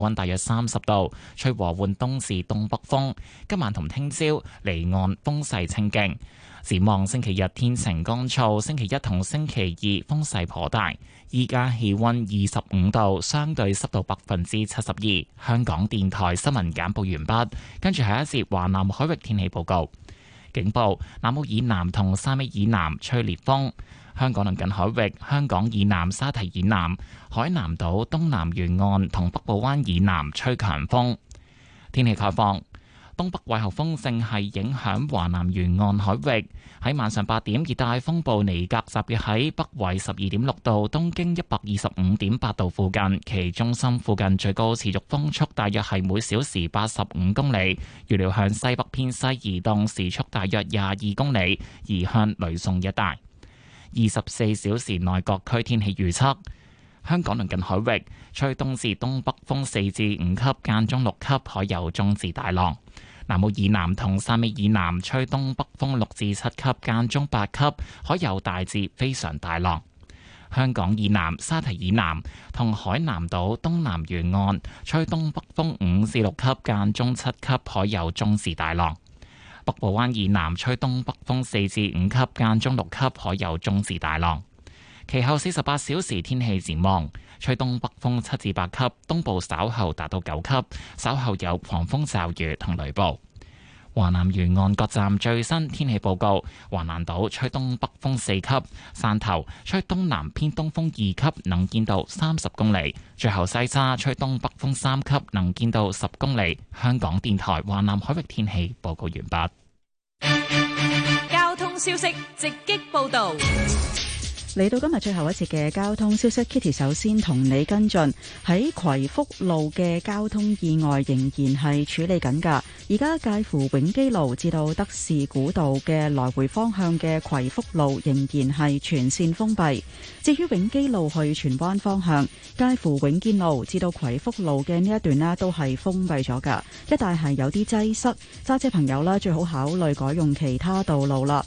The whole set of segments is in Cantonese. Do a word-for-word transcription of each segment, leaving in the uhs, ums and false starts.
溫大約三十度，吹和緩東至東北風。今晚同聽朝離岸風勢清勁。展望星期日天晴乾燥，星期一同星期二風勢頗大。依家氣溫二十五度，相對濕度百分之七十二。香港電台新聞簡報完畢，跟住係一節華南海域天氣報告。警報：南澳以南同汕尾以南吹烈風。香港鄰近海域、香港以南沙堤以南、海南島東南沿岸同北部灣以南吹強風。天氣概況：東北季候風正係影響華南沿岸海域。喺晚上八點，熱帶風暴尼格集結喺北緯十二點六度、東經一百二十五點八度附近，其中心附近最高持續風速大約係每小時八十五公里，預料向西北偏西移動，時速大約廿二公里，移向呂宋一帶。二十四小時內各區天氣預測：香港鄰近海域吹東至東北風四至五級，間中六級，海有中至大浪；南澳以南同汕尾以南吹東北風六至七級，間中八級，海有大至非常大浪。香港以南、沙堤以南同海南島東南沿岸吹東北風五至六級，間中七級，海有中至大浪。北部灣以南吹東北風四至五級，間中六級，海有中至大浪。其後四十八小時天氣展望，吹東北風七至八級，東部稍後達到九級，稍後有狂風驟雨同雷暴。華南沿岸各站最新天氣報告：華南島吹東北風四級，汕頭吹東南偏東風二級，能見度三十公里；最後西沙吹東北風三級，能見度十公里。香港電台華南海域天氣報告完畢。 交通消息直擊報道。 嚟到今日最後一節嘅交通消息 ，Kitty 首先同你跟進喺葵福路嘅交通意外仍然係處理緊㗎。而家介乎永基路至到德士古道嘅來回方向嘅葵福路仍然係全線封閉。至於永基路去荃灣方向，介乎永建路至到葵福路嘅呢一段呢都係封閉咗㗎，一帶係有啲擠塞，揸車朋友呢最好考慮改用其他道路啦。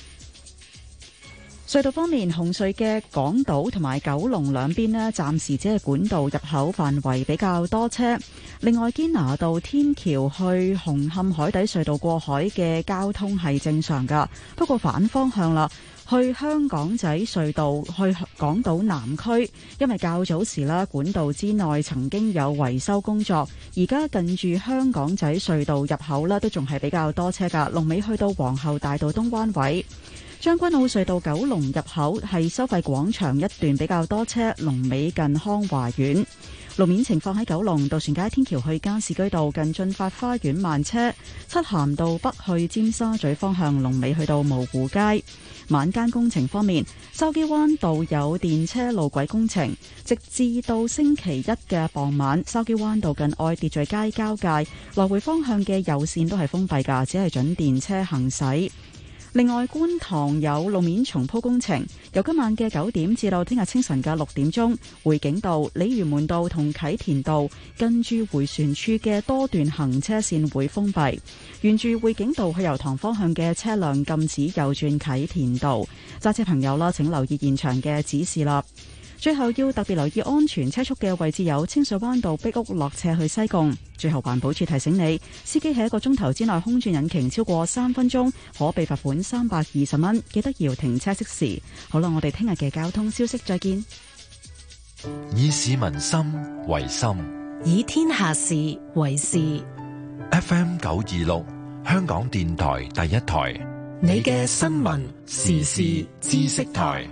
隧道方面，紅隧嘅港島同埋九龍兩邊呢，暫時只係管道入口範圍比較多車。另外，堅拿道天橋去紅磡海底隧道過海嘅交通係正常噶，不過反方向啦，去香港仔隧道去港島南區，因為較早時啦，管道之內曾經有維修工作，而家近住香港仔隧道入口啦，都仲係比較多車噶，龍尾去到皇后大道東彎位。將軍澳隧道九龍入口係收費廣場一段比較多車，龍尾近康華苑。路面情況喺九龍渡船街天橋去加士居道近駿發花園慢車，漆咸道北去尖沙咀方向龍尾去到蕪湖街。晚間工程方面，筲箕灣道有電車路軌工程，直至到星期一嘅傍晚，筲箕灣道近愛秩序街交界來回方向嘅右線都係封閉㗎，只係準電車行駛。另外，觀塘有路面重鋪工程，由今晚嘅九點至到聽日清晨嘅六點鐘，匯景道、鯉魚門道同啟田道跟住迴旋處嘅多段行車線會封閉，沿住匯景道去油塘方向嘅車輛禁止右轉啟田道。揸車朋友啦，請留意現場嘅指示啦。最後要特別留意安全車速嘅位置有清水灣道碧屋落斜去西貢。最後環保署提醒你，司機喺一個鐘頭之內空轉引擎超過三分鐘，可被罰款三百二十蚊。記得要停車熄匙。好啦，我哋聽日嘅交通消息再見。 以市民心為心， 以天下事為事。 F M 九二六，香港電台第一台， 你嘅新聞時事知識台。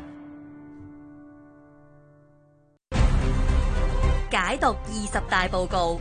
解讀二十大報告。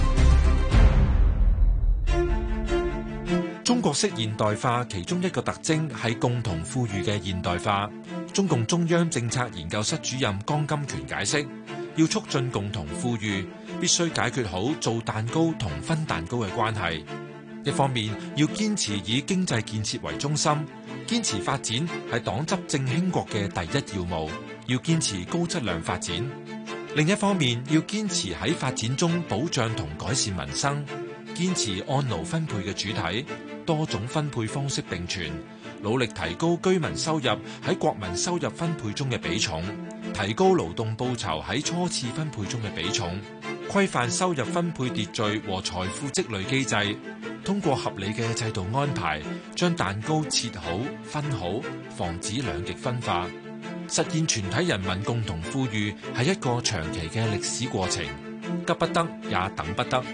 中國式現代化其中一個特徵係共同富裕嘅現代化。中共中央政策研究室主任江金權解釋，要促進共同富裕，必須解決好做蛋糕同分蛋糕嘅關係。一方面要堅持以經濟建設為中心，堅持發展係黨執政興國嘅第一要務，要堅持高質量發展。另一方面，要堅持喺發展中保障同改善民生，堅持按勞分配嘅主體，多種分配方式並存，努力提高居民收入喺國民收入分配中嘅比重，提高勞動報酬喺初次分配中嘅比重， 規範收入分配秩序和財富積累機制，通過合理嘅制度安排，將蛋糕切好、分好，防止兩極分化，實現全體人民共同富裕，係一個長期嘅歷史過程，急不得也等不得。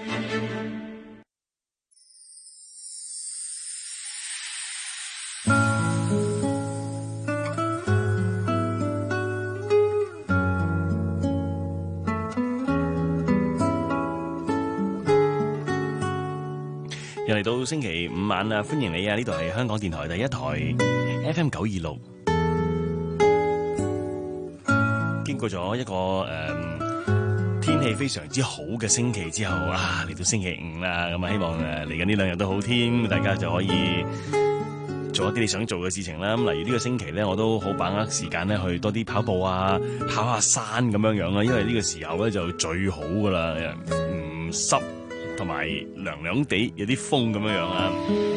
又嚟到星期五晚啊！歡迎你啊！呢度係香港電台第一台 F M 九二六。經過咗一個誒、嗯、天氣非常之好嘅星期之後啊，嚟到星期五啦，咁啊希望誒嚟緊呢兩日都好天，大家就可以做一啲你想做嘅事情啦。咁例如呢個星期咧，我都好把握時間咧去多啲跑步啊，跑下山咁樣樣啦。因為呢個時候咧就最好噶啦，唔濕。同埋涼涼地有啲風咁樣樣啊！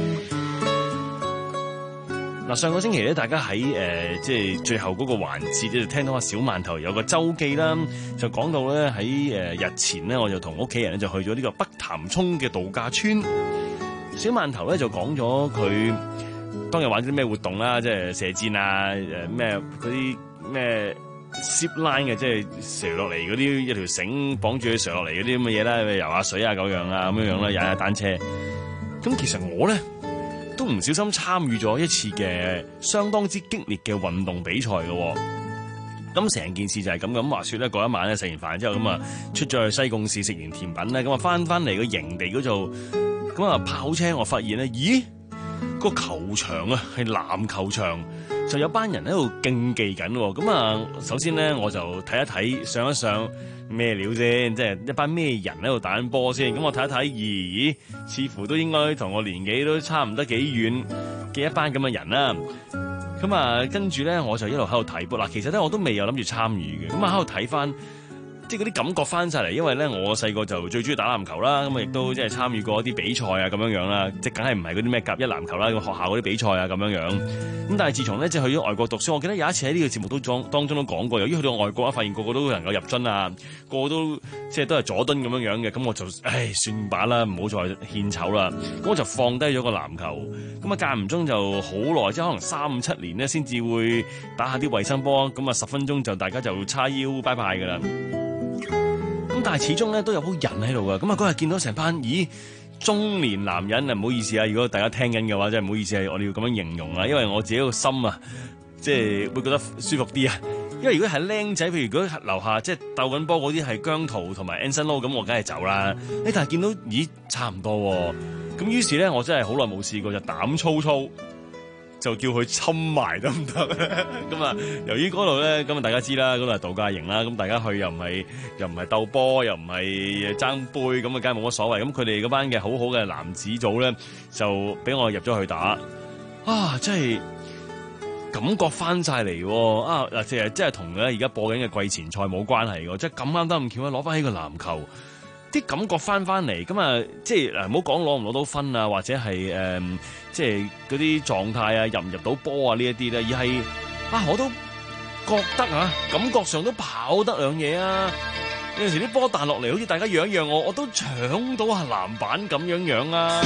嗱，上個星期咧，大家喺誒、呃、即係最後嗰個環節，就聽到阿小饅頭有個周記啦，就講到咧喺誒日前咧，我就同屋企人咧就去咗呢個北潭涌嘅度假村。小饅頭咧就講咗佢當日玩啲咩活動啦，即係射箭啊，誒咩嗰啲咩。zip line 嘅，即係射落嚟嗰啲一條繩綁住佢射落嚟嗰啲咁嘅嘢啦，游下水啊咁樣啊咁樣樣啦，踩下單車。咁其實我咧都唔小心參與咗一次嘅相當之激烈嘅運動比賽嘅。咁成件事就係咁咁話說咧，嗰一晚咧食完飯之後咁啊，出咗去西貢市食完甜品咧，咁啊翻翻嚟個營地嗰度，咁啊跑車我發現咧，咦個球場啊係籃球場。就有班人喺度競技緊，咁啊，首先咧我就睇一睇上一上咩料先，即係一班咩人喺度打緊波先。咁我睇一睇，咦，似乎都應該同我年紀都差唔多幾遠嘅一班咁嘅人啦。咁啊，跟住咧我就一路喺度睇波。嗱，其實咧我都未有諗住參與嘅，咁啊喺度睇翻。即係嗰啲感覺翻晒嚟，因為咧我細個就最中意打籃球啦，咁啊亦都即係參與過一啲比賽啊咁樣樣啦，即係梗係唔係嗰啲咩甲一籃球啦，學校嗰啲比賽啊咁樣樣。咁但係自從咧即係去咗外國讀書，我記得有一次喺呢個節目都當當中都講過，由於去到外國啊，發現個個都能夠入樽啊，個個都即係都係佐敦咁樣樣嘅，咁我就唉算把啦，唔好再獻醜啦，咁我就放低咗個籃球，咁啊間唔中就好耐，即係可能三五七年咧先至會打下啲衛生波，咁啊十分鐘就大家就叉腰拜拜噶啦。咁但係始終咧都有好人喺度噶，咁啊嗰日見到成班咦中年男人啊，唔好意思啊，如果大家聽緊嘅話，真係唔好意思，係我哋要咁樣形容啊，因為我自己個心啊，即係會覺得舒服啲啊。因為如果係僆仔，譬如如果樓下即係鬥緊波嗰啲係姜濤同埋 Anson Lo， 咁我梗係走啦。誒，但係見到咦差唔多喎，咁於是咧我真係好耐冇試過，就膽粗粗。就叫佢侵埋得唔得？咁啊，由於嗰度咧，咁啊大家知啦，嗰度係度假營啦，咁大家去又唔係又唔係鬥波，又唔係爭杯，咁啊梗係冇乜所謂。咁佢哋嗰班嘅好好嘅男子組咧，就俾我入咗去打。啊，真係感覺翻晒嚟啊！嗱，即係即係同咧而家播緊嘅季前賽冇關係嘅，即係咁啱得咁巧啊！攞翻起個籃球。啲感覺翻翻嚟，咁啊，即係誒，唔好講攞唔攞到分啊，或者係誒、呃，即係嗰啲狀態啊，入唔入到波啊呢一啲咧，而係啊，我都覺得啊，感覺上都跑得兩嘢啊，有陣時啲波彈落嚟，好似大家讓一讓我，我都搶到下籃板咁樣樣啊，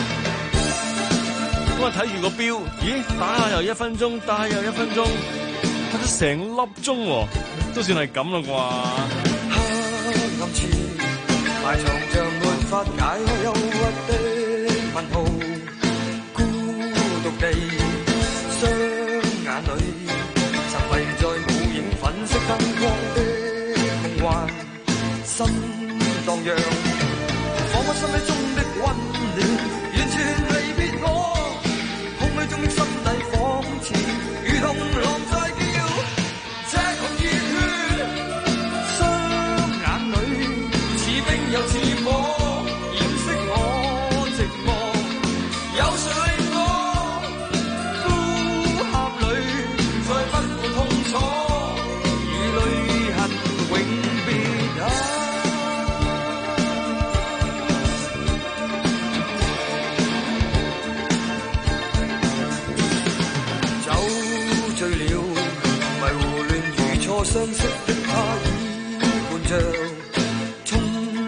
咁啊睇住個錶，咦，打下又一分鐘，打下又一分鐘，打咗成粒鐘、啊，都算係咁啦啩。埋藏着沒法解開憂鬱的問號，孤獨地雙眼裏沉迷在無影粉飾燈光的夢幻，心蕩漾，彷彿身體中的溫暖完全離別我，空虛中的心底仿似如同狼在叫，這狂熱血雙眼裏又似火掩飾我寂寞，有誰令我呼喊裏再不會痛楚，如淚痕永別啊！酒醉了，迷糊亂如初相識的他已伴着。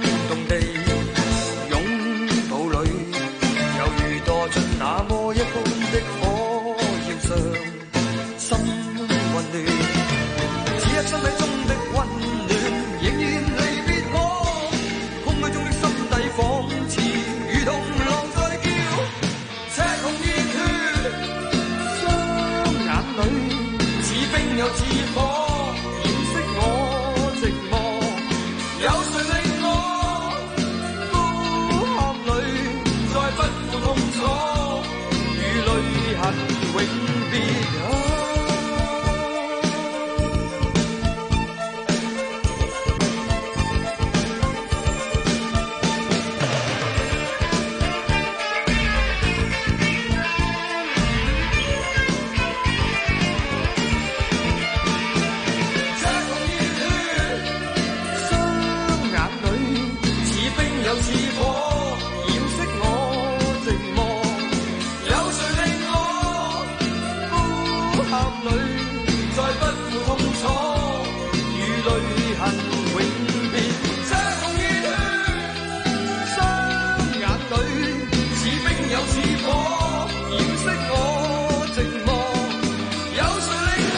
似火掩飾我寂寞，有誰令我呼喊裏再不負痛楚，與淚痕永別，這痛與血雙眼裏似冰又似火掩飾我寂寞，有誰令我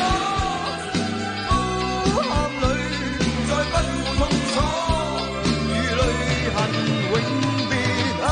呼喊裏再不負痛楚，與淚痕永別啊！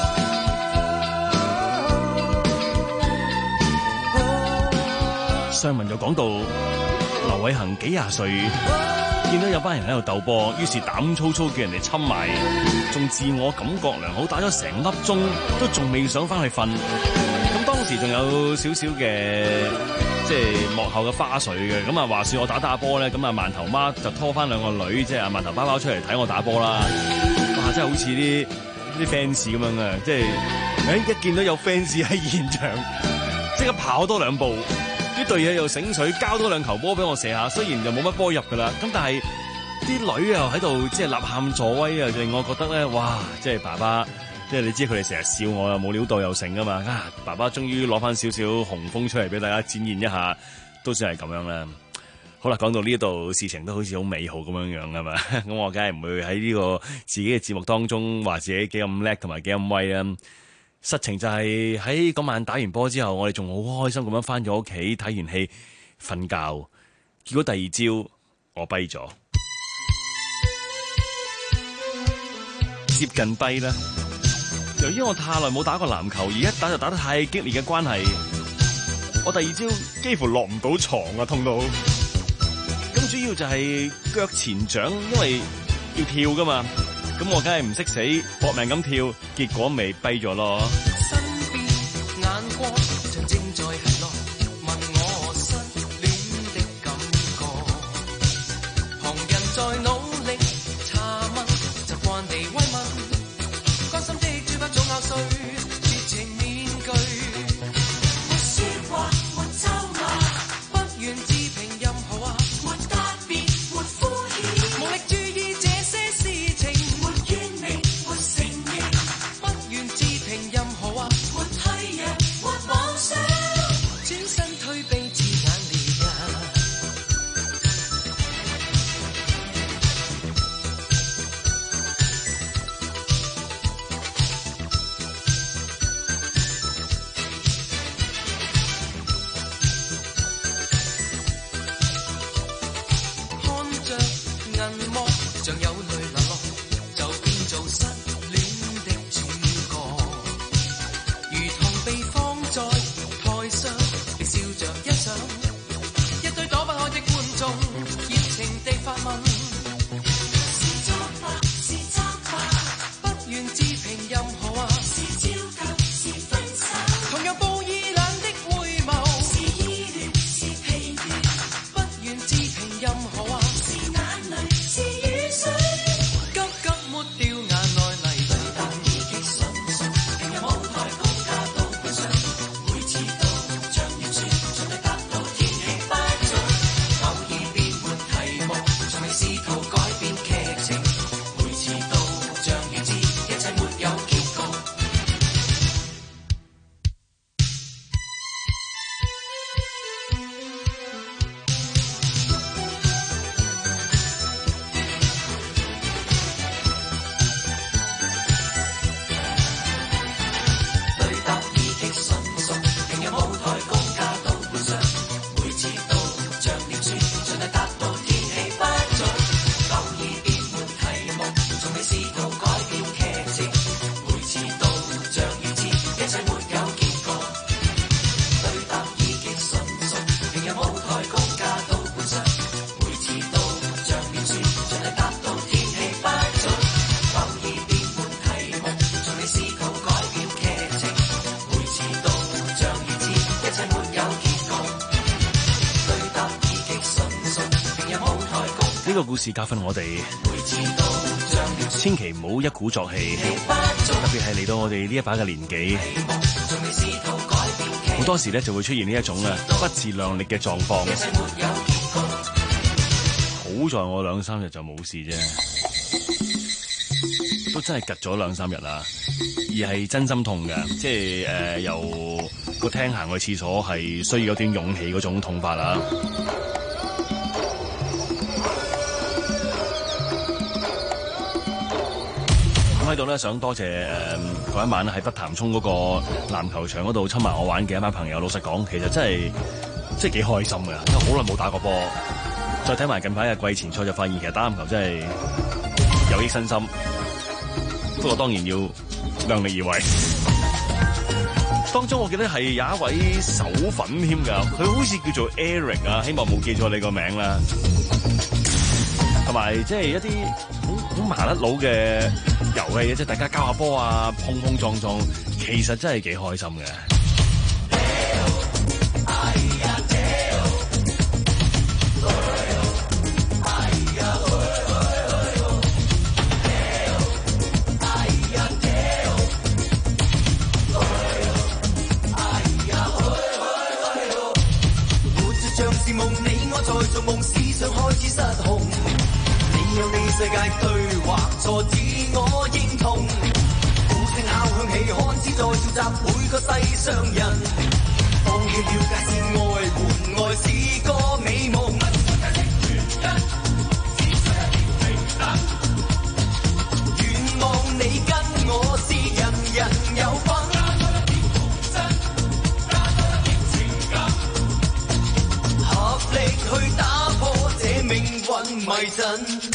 上文就講到劉偉恒幾廿歲，見到有班人喺度鬥波，於是膽粗粗叫人哋侵埋，仲自我感覺良好，打咗成粒鐘都仲未想翻去瞓。咁當時仲有少少嘅即係幕後嘅花絮嘅。咁啊話說我打打波咧，咁啊饅頭媽就拖翻兩個女，即係阿饅頭包包出嚟睇我打波啦。哇！真係好似啲啲 fans 咁樣啊！即係誒一見到有 fans 喺現場，即刻跑多兩步。啲隊嘢又醒水，交多兩球波俾我射下，雖然就冇乜波入噶啦，咁但係啲女又喺度即係吶喊助威啊，令我覺得咧，哇！即係爸爸，即係你知佢哋成日笑我又冇料到又成噶嘛，啊！爸爸終於攞翻少少雄風出嚟俾大家展現一下，都算係咁樣啦。好啦，講到呢一度，事情都好似好美好咁樣樣啊嘛，咁我梗係唔會喺呢個自己嘅節目當中話自己幾咁叻同埋幾咁威啦。實情就係喺嗰晚打完波之後，我哋仲好開心咁樣翻咗屋企，睇完戲瞓覺。結果第二朝我跛咗，接近跛啦。由於我太耐冇打過籃球，而一打就打得太激烈嘅關係，我第二朝幾乎落唔到床啊，痛到。咁主要就係腳前掌，因為要跳噶嘛。咁我梗係唔識死，搏命咁跳，結果咪跛咗咯。 身邊眼光像正在行落，問我失戀的感覺。旁人在努力查問，習慣地慰問，關心的嘴巴總咬碎，絕情面具。沒説話，沒咒罵，不願置評任何話，沒答辯，沒敷衍，無力注意這些事情。任何話，沒退讓，沒妄想，轉身退避字眼烈日。看着銀幕，像有淚流落，就變做失戀的主角。被放在台上，你笑着欣賞，一堆躲不開的觀眾，熱情地發問：是作法，是作法，不願置評任何話，是焦急，是分手，同樣報以冷的回眸，是依戀，是疲倦，不願置評任何話，是眼淚，是雨水，急急抹掉眼內泥濘，但已經迅速，平日舞台高架道。每次都像要說，盡力達到天氣不足，偶爾變換題目，從未試圖改變劇情。每次都像要知，一切沒有結局。 呢個故事教訓我哋，千祈唔好一鼓作氣，特別係嚟到我哋呢一把嘅年紀，好多時咧就會出現呢一種啊不自量力嘅狀況。好在我兩三日就冇事啫。 都真係隔咗兩三日啦，而係真心痛嘅，即係誒、呃、由個廳行去廁所係需要有啲勇氣嗰種痛法啦。咁喺度咧，想多謝誒嗰、呃、一晚喺北潭涌嗰個籃球場嗰度親埋我玩嘅一班朋友。老實講，其實真係即係幾開心㗎，因為好耐冇打過波，再睇埋近排嘅季前賽就發現其實打籃球真係有益身心。不過當然要量力而為。當中我記得係有一位手粉添㗎，佢好似叫做 Eric 啊，希望冇記錯你個名啦。同埋即係一啲好好麻甩佬嘅遊戲，即係大家交下波啊，碰碰撞撞，其實真係幾開心嘅。 世界對或錯，自我認同。鼓聲敲響起，看似在召集每個世上人。放棄了界線，愛換愛是個美夢。願望你跟我是人人有份。合力去打破這命運迷陣。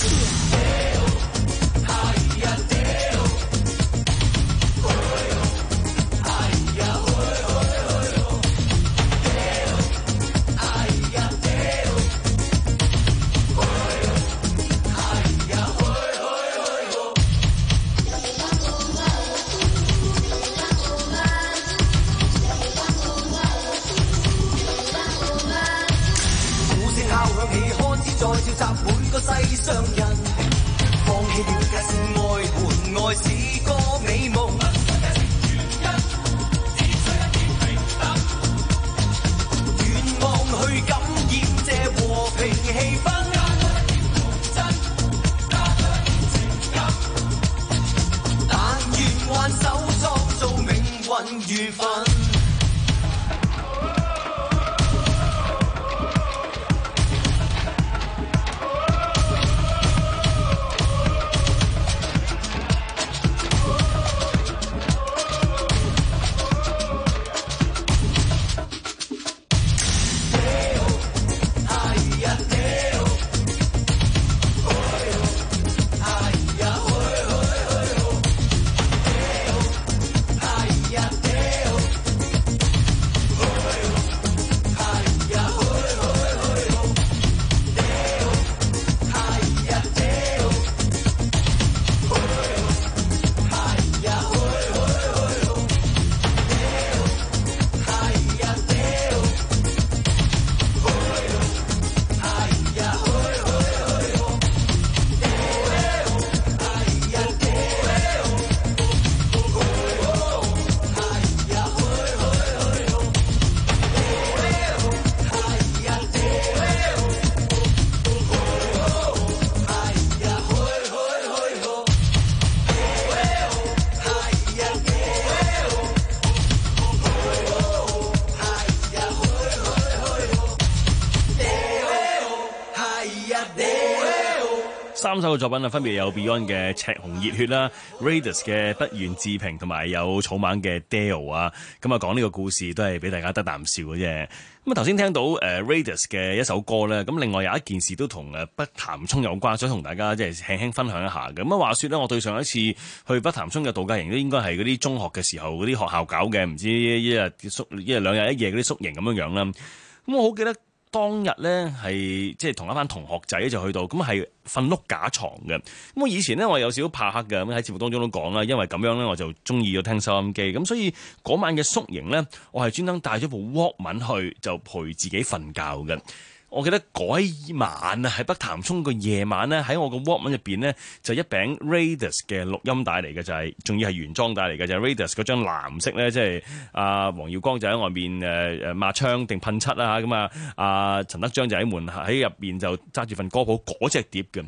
世上人放棄了界線，愛換愛是個美夢。願望去感染這和平氣氛。但願挽手創造命運緣分。 三首嘅作品啊，分別有 Beyond 嘅《赤紅熱血》啦 ，Raidas 嘅《不願置評》，同埋有草蜢嘅《Dale》啊。咁啊，講呢個故事都係俾大家得啖笑嘅啫。咁啊，頭先聽到誒 Raidas 嘅一首歌咧，咁另外有一件事都同誒北潭涌有關，想同大家即係輕輕分享一下嘅。咁啊，話說咧，我對上一次去北潭涌嘅度假營都應該係嗰啲中學嘅時候，嗰啲學校搞嘅，唔知一日宿一日兩日一夜嗰啲宿營咁樣樣啦。咁我好記得。當日咧係即係同一班同學仔就去到，咁係瞓碌架床嘅。咁我以前咧我有少少怕黑嘅，咁喺節目當中都講啦，因為咁樣咧我就中意咗聽收音機，咁所以嗰晚嘅宿營咧，我係專登帶咗部 Walkman 去，就陪自己瞓覺嘅。我記得嗰一晚啊，喺北潭涌個夜晚咧，喺我個 Walkman 入邊咧，就一餅 Raidas 嘅錄音帶嚟嘅，就係仲要係原裝帶嚟嘅，就係 Raidas 嗰張藍色咧，即係阿黃耀光就喺外面誒誒抹窗定噴漆啦，咁啊阿陳德章就喺門喺入邊就揸住份歌譜嗰隻碟嘅。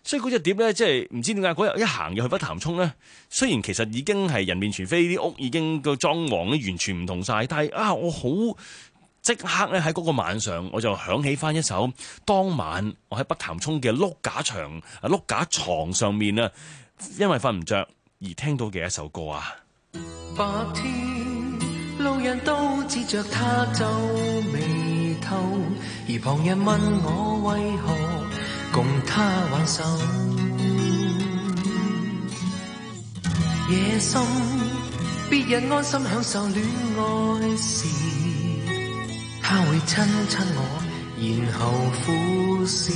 所以嗰隻碟咧，即係唔知點解嗰日一行入去北潭涌咧，雖然其實已經係人面全非，啲屋已經個裝潢咧完全唔同晒，但係啊，我好即刻咧喺嗰個晚上，我就響起翻一首當晚我喺北潭涌嘅碌架牆啊碌架床上面啊，因為瞓唔着而聽到嘅一首歌啊。 白天路人都指着他皺眉頭，而旁人問我為何共他挽手。夜深別人安心享受戀愛時，他會親親我，然後苦笑。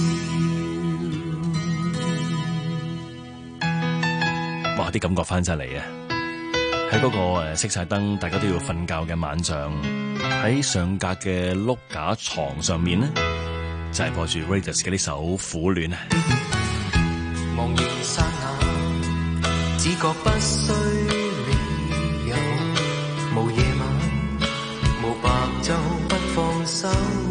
哇！啲感覺翻晒嚟啊！喺嗰個誒熄晒燈，大家都要瞓覺嘅晚上，喺上格嘅碌架床上面呢，就係、是、播住 Raidas 嘅呢首《苦戀》啊！ 茫然剎那，只覺不需理由，無夜晚，無白晝，不放手。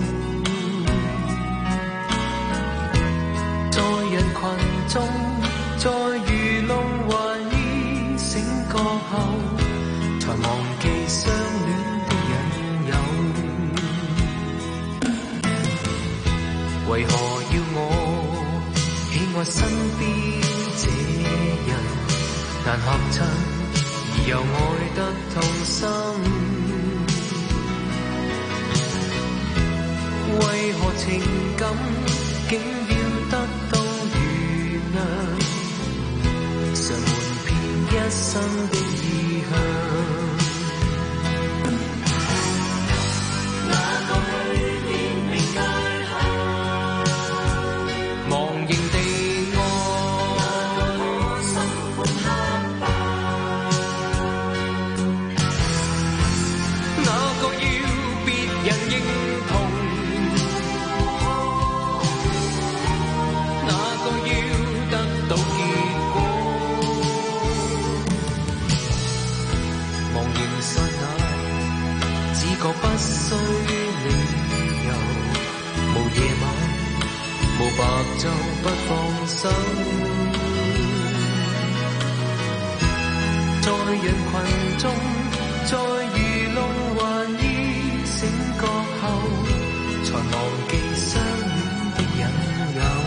在人群中，在魚龍環繞醒覺後，才忘記相戀的引誘。為何要我喜愛身邊這人，難合襯而又愛得痛心？為何情感竟要得到原諒，常瞞騙一生的意向？那個去天命界限，茫然地愛，我心寬黑白。那個要別人認同，那個要得到結果。茫然剎那，只覺不需理由，無夜晚，無白晝，不放手。在人群中，在魚龍環繞醒覺後，才忘記相戀的引誘。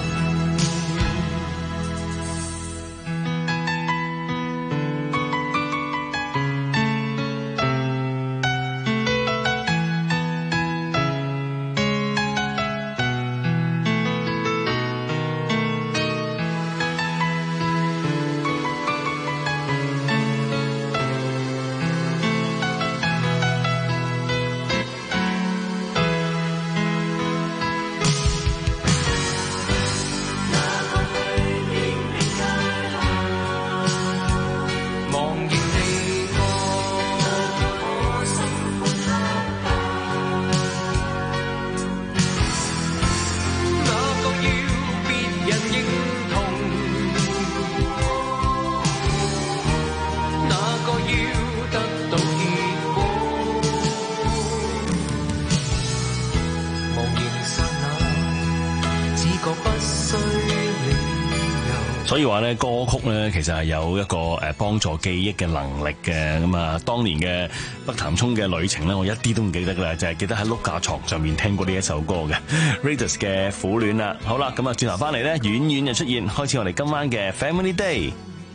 所以話咧，歌曲咧其實係有一個誒幫助記憶嘅能力嘅。咁啊，當年嘅北潭涌嘅旅程咧，我一啲都唔記得啦，就係記得喺碌架床上面聽過呢一首歌嘅 Raidas 嘅苦戀啦。好啦，咁啊轉頭翻嚟咧，遠遠就出現，開始我哋今晚嘅 Family Day。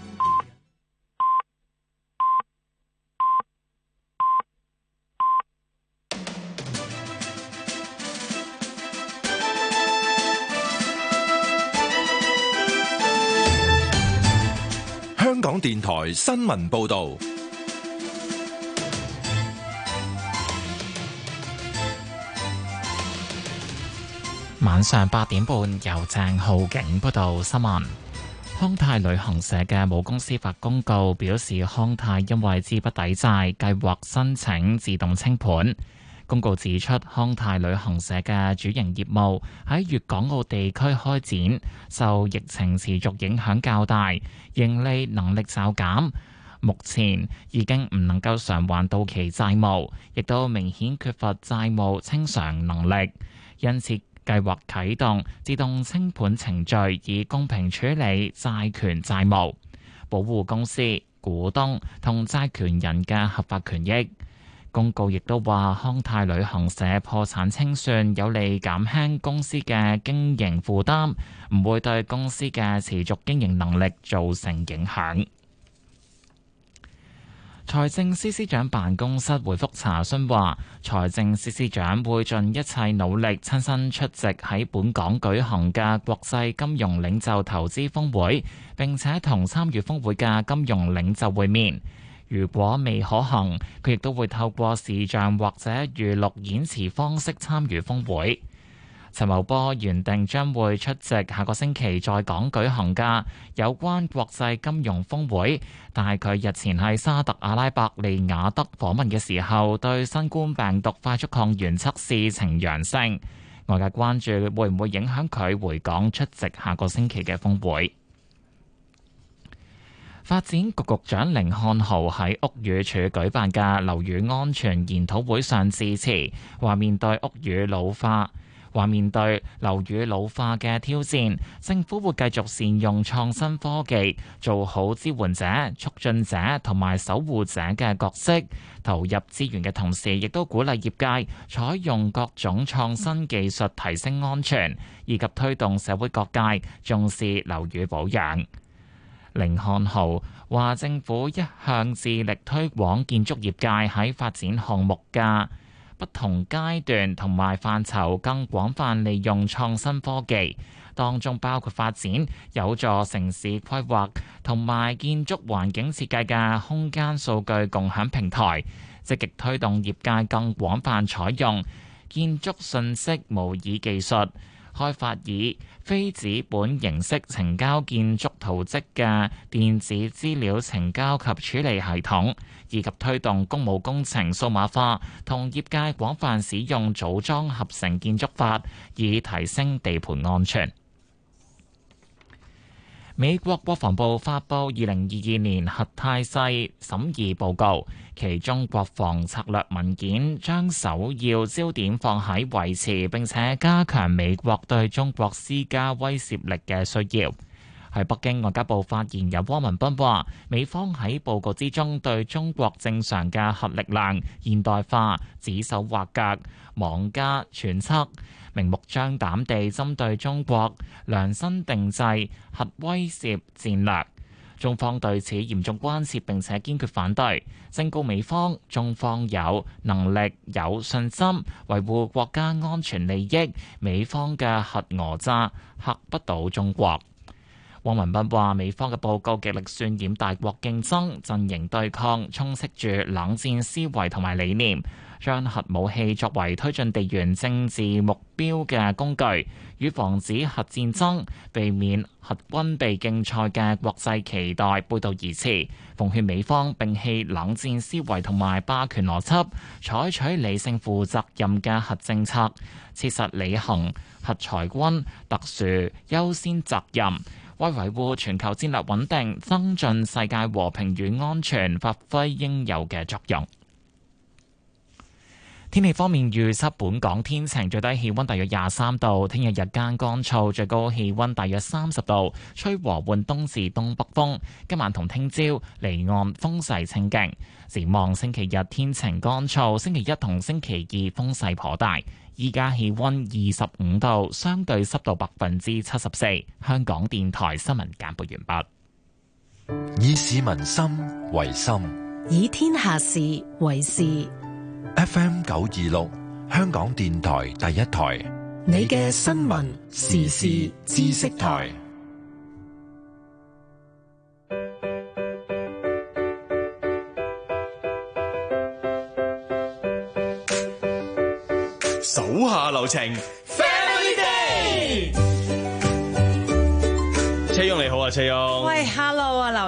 香港電台新聞報道， 晚上八點半由鄭浩景報道新聞。康泰旅行社嘅母公司發公告表示，康泰因為資不抵債，計劃申請自動清盤。公告指出，康泰旅行社嘅主營業務喺粵港澳地區開展，受疫情持續影響較大，盈利能力驟減，目前已經唔能夠償還到期債務，亦都明顯缺乏債務清償能力，因此計劃啟動自動清盤程序，以公平處理債權債務，保護公司、股東同債權人嘅合法權益。公告亦都話，康泰旅行社破產清算有利減輕公司嘅經營負擔，唔會對公司嘅持續經營能力造成影響。財政司司長辦公室回覆查詢話，財政司司長會盡一切努力親身出席喺本港舉行嘅國際金融領袖投資峰會，並且同參與峰會嘅金融領袖會面。如果未可行，佢亦都會透過視像或者預錄演辭方式參與峰會。陳茂波原定將會出席下個星期在港舉行嘅有關國際金融峰會，但係佢日前喺沙特阿拉伯利雅得訪問嘅時候，對新冠病毒快速抗原測試呈陽性。外界關注會唔會影響佢回港出席下個星期嘅峰會。發展局局長甯漢豪喺屋宇署舉辦嘅樓宇安全研討會上致辭，話面對屋宇老化。話面對樓宇老化嘅挑戰，政府會繼續善用創新科技，做好支援者、促進者同埋守護者嘅角色。投入資源嘅同時，亦都鼓勵業界採用各種創新技術提升安全，以及推動社會各界重視樓宇保養。甯漢豪話：政府一向致力推廣建築業界喺發展項目嘅不同階段同埋範疇，更廣泛利用創新科技，當中包括發展有助城市規劃同埋建築環境設計嘅空間數據共享平台，積極推動業界更廣泛採用建築信息模擬技術，開發以非紙本形式呈交建築圖則嘅電子資料呈交及處理系統，以及推動公務工程數碼化，同業界廣泛使用組裝合成建築法，以提升地盤安全。美國國防部發布二零二二年核態勢審議報告，其中國防策略文件將首要焦點放喺維持並且加強美國對中國施加威懾力嘅需要。喺北京，外交部發言人汪文斌話，美方喺報告之中對中國正常嘅核力量現代化指手畫腳、妄加揣測，明目張膽地針對中國量身定制核威懾戰略。中方對此嚴重關切並且堅決反對，正告美方中方有能力有信心維護國家安全利益，美方嘅核訛詐嚇不倒中國。汪文斌話：美方嘅報告極力渲染大國競爭、陣營對抗，充斥住冷戰思維同埋理念，將核武器作為推進地緣政治目標嘅工具，與防止核戰爭、避免核軍備競賽嘅國際期待背道而馳。奉勸美方摒棄冷戰思維同埋霸權邏輯，採取理性負責任嘅核政策，切實履行核裁軍特殊優先責任，為維護全球戰略穩定、增進世界和平與安全發揮應有嘅作用。天氣方面預測，本港天晴，最低氣溫大約廿三度。聽日日間乾燥，最高氣溫大約三十度，吹和緩東至東北風。今晚同聽朝離岸風勢清勁。展望星期日天晴乾燥，星期一同星期二風勢頗大。依家氣溫二十五度，相對濕度百分之七十四。香港電台新聞簡報完畢。 以市民心為心， 以天下事為事。 F M 九二六，香港電台第一台， 你嘅新聞時事知識台。 手下留情 ，Family Day。車翁你好啊，車翁。 喂 ，Hello 啊，劉翁。 喂，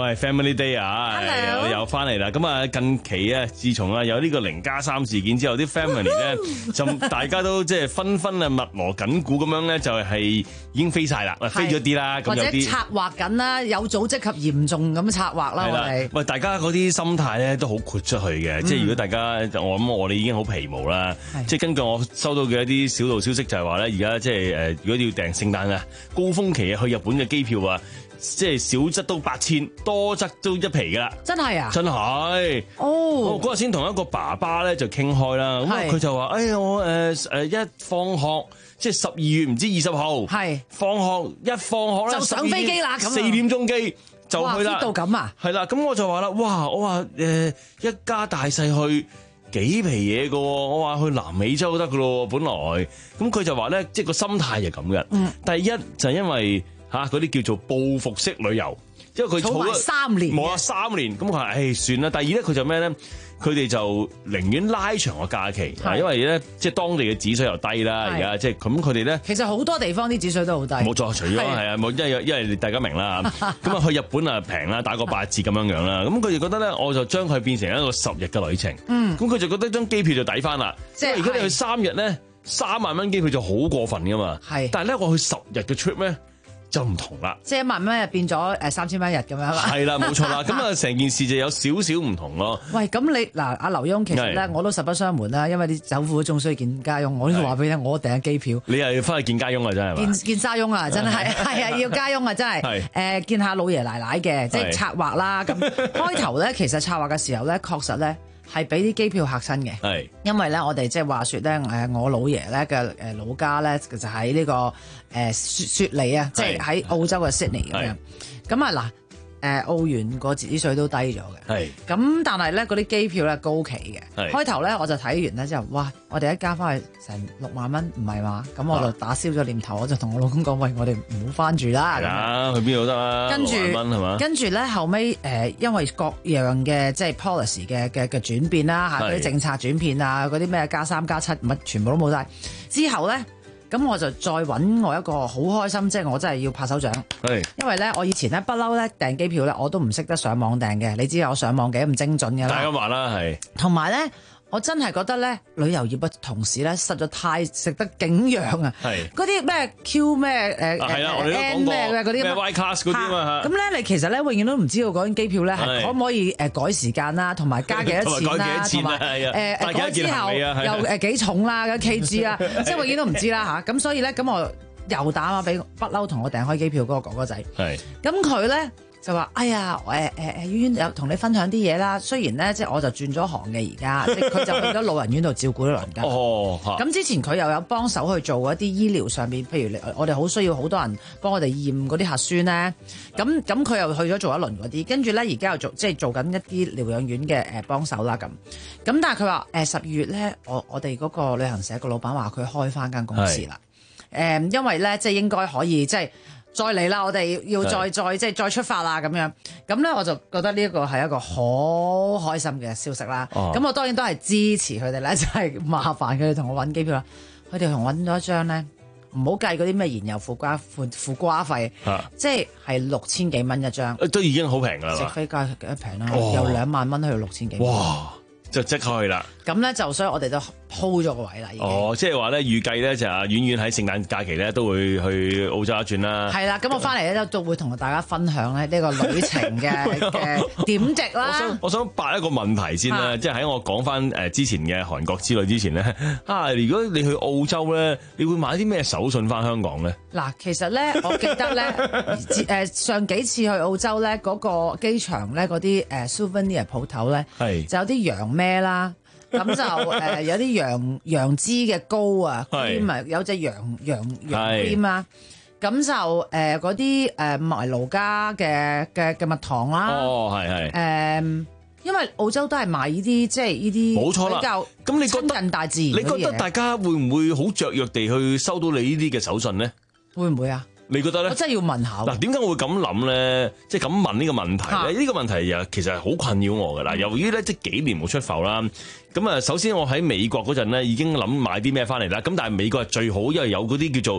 係 Family Day 啊，又又翻嚟啦。咁啊，近期啊，自從啊有呢個零加三事件之後，啲 family 咧就大家都即係紛紛啊密鑼緊鼓咁樣咧，就係已經飛晒啦，飛咗啲啦。咁有啲策劃緊啦，有組織及嚴重咁策劃啦，我哋。 喂，大家嗰啲心態咧都好豁出去嘅，即係如果大家我諗我哋已經好皮毛啦。即係根據我收到嘅一啲小道消息就係話咧，而家即係誒，如果要訂聖誕啊高峰期去日本嘅機票啊，即係少則都八千，多則都一皮噶啦。真係啊！真係。哦。我嗰日先同一個爸爸咧就傾開啦，咁啊佢就話：哎呀，我誒誒一放學，即係十二月唔知二十號，係放學一放學咧就上飛機啦，咁四點鐘機就去啦。到咁啊？係啦，咁我就話啦，哇！我話誒一家大細去幾皮嘢噶，我話去南美洲得噶咯，本來咁佢就話咧，即係個心態係咁嘅。嗯。第一就係因為嚇嗰啲叫做報復式旅遊，因為佢儲咗三年，冇啊三年，咁佢話誒算啦。第二咧佢就咩咧？佢哋就寧願拉長個假期，因為咧即係當地嘅指數又低啦，而家即係咁佢哋咧。其實好多地方啲指數都好低。冇錯，除咗係啊，冇因為因為大家明啦，咁啊去日本啊平啦，打個八折咁樣樣啦，咁佢哋覺得咧，我就將佢變成一個十日嘅旅程。嗯，咁佢就覺得張機票就抵翻啦。即係如果你去三日咧，三萬蚊機票就好過分噶嘛。係，但係咧我去十日嘅 trip 咧。就唔同啦，即係一萬蚊變咗誒三千蚊一日咁樣啦。係啦，冇錯啦。咁啊，成件事就有少少唔同咯。喂，咁你嗱阿劉墉其實咧我都實不相瞞啦，因為啲酒婦都仲需要見家翁，我呢度話俾你聽，我訂機票。你又要翻去見家翁啊？真係見見沙翁啊！真係係啊，要家翁啊！真係誒、呃、見下老爺奶奶嘅，即係策劃啦。咁開頭咧，其實策劃嘅時候咧，確實咧。係俾啲機票嚇親嘅，係因為咧我哋即係話説咧誒我老爺咧嘅誒老家咧就喺呢個誒雪雪梨啊，即係喺澳洲嘅 Sydney 咁樣，咁啊嗱。誒澳元個紙水都低咗嘅，係咁，但係咧嗰啲機票咧高企嘅。開頭咧我就睇完咧之後，哇！我哋一加翻去成六萬蚊，唔係嘛？咁我就打消咗念頭，我就同我老公講：喂，我哋唔好翻住啦。係啊，去邊度得啊？跟住六萬蚊係嘛？跟住咧後尾誒，因為各樣嘅即係 policy 嘅嘅嘅轉變啦嚇，嗰啲政策轉變啊，嗰啲咩加三加七乜全部都冇晒。之後咧。咁我就再揾我一個好開心，即係我真係要拍手掌。係，因為咧我以前咧不嬲咧訂機票咧，我都唔識得上網訂嘅。你知我上網幾咁精準嘅啦。大家話啦，係。同埋咧，我真係覺得咧，旅遊業嘅同事咧，實在太值得景仰啊！係。嗰啲咩 Q 咩誒係啦，我哋都講過咩嗰啲咩 Y Class 嗰啲啊嘛。咁咧，你其實咧永遠都唔知道嗰張機票咧係可唔可以誒改時間啦，同埋加幾多錢啦，同埋誒誒改之後又誒幾重啦，嗰 K G 啦，即係永遠都唔知啦嚇。咁所以咧，咁我又打話俾不嬲同我訂開機票嗰個哥哥仔。係。咁佢咧。就話：哎呀，誒誒誒，婉婉有同你分享啲嘢啦。雖然咧，即係我就轉咗行嘅而家，即係佢就去咗老人院度照顧啲老人家。哦，咁之前佢又有幫手去做一啲醫療上面，譬如我哋好需要好多人幫我哋驗嗰啲核酸咧。咁咁佢又去咗做一輪嗰啲，跟住咧而家又做即係做緊一啲療養院嘅誒幫手啦咁。咁但係佢話誒十二月咧，我我哋嗰個旅行社個老闆話佢開翻間公司啦。誒，因為咧即係應該可以即係。再嚟啦！我哋要再再即係再出發啦咁樣，咁咧我就覺得呢一個係一個好開心嘅消息啦。咁、哦、我當然都係支持佢哋咧，就係、是、麻煩佢哋同我揾機票啦。佢哋同我揾咗一張咧，唔好計嗰啲咩燃油附加附附加費，啊、即係係六千幾蚊一張，都已經好平㗎啦。直飛價幾多平啦？由兩萬蚊去到六千幾。哇！就即刻去啦。咁咧就所以我哋都鋪咗個位啦。已經哦，即係話咧預計咧就阿婉婉喺聖誕假期咧都會去澳洲一轉啦。係啦，咁我翻嚟咧都會同大家分享咧呢個旅程嘅嘅點滴啦。我想我想答一個問題先啦，即係喺我講翻誒之前嘅韓國之旅之前咧，啊如果你去澳洲咧，你會買啲咩手信翻香港咧？嗱，其實咧我記得咧誒上幾次去澳洲咧嗰個機場咧嗰啲誒 souvenir 鋪頭咧，係就有啲羊咩啦。咁就誒、呃、有啲羊羊脂嘅膏啊，咁啊有隻羊羊羊 cream 啊，咁就誒嗰啲誒埋盧家嘅嘅嘅蜜糖啦。哦，係係誒，因為澳洲都係賣呢啲即係呢啲冇錯啦，比較咁你覺得親近大自然，你覺得大家會唔會好雀躍地去收到你呢啲嘅手信咧？會唔會啊？你覺得咧？我真係要問下。嗱，點解我會咁諗咧？即係咁問呢個問題咧？呢、啊、個問題又其實係好困擾我㗎啦。由於咧即係幾年冇出埠啦，咁啊，首先我喺美國嗰陣咧已經諗買啲咩翻嚟啦。咁但係美國係最好，因為有嗰啲叫做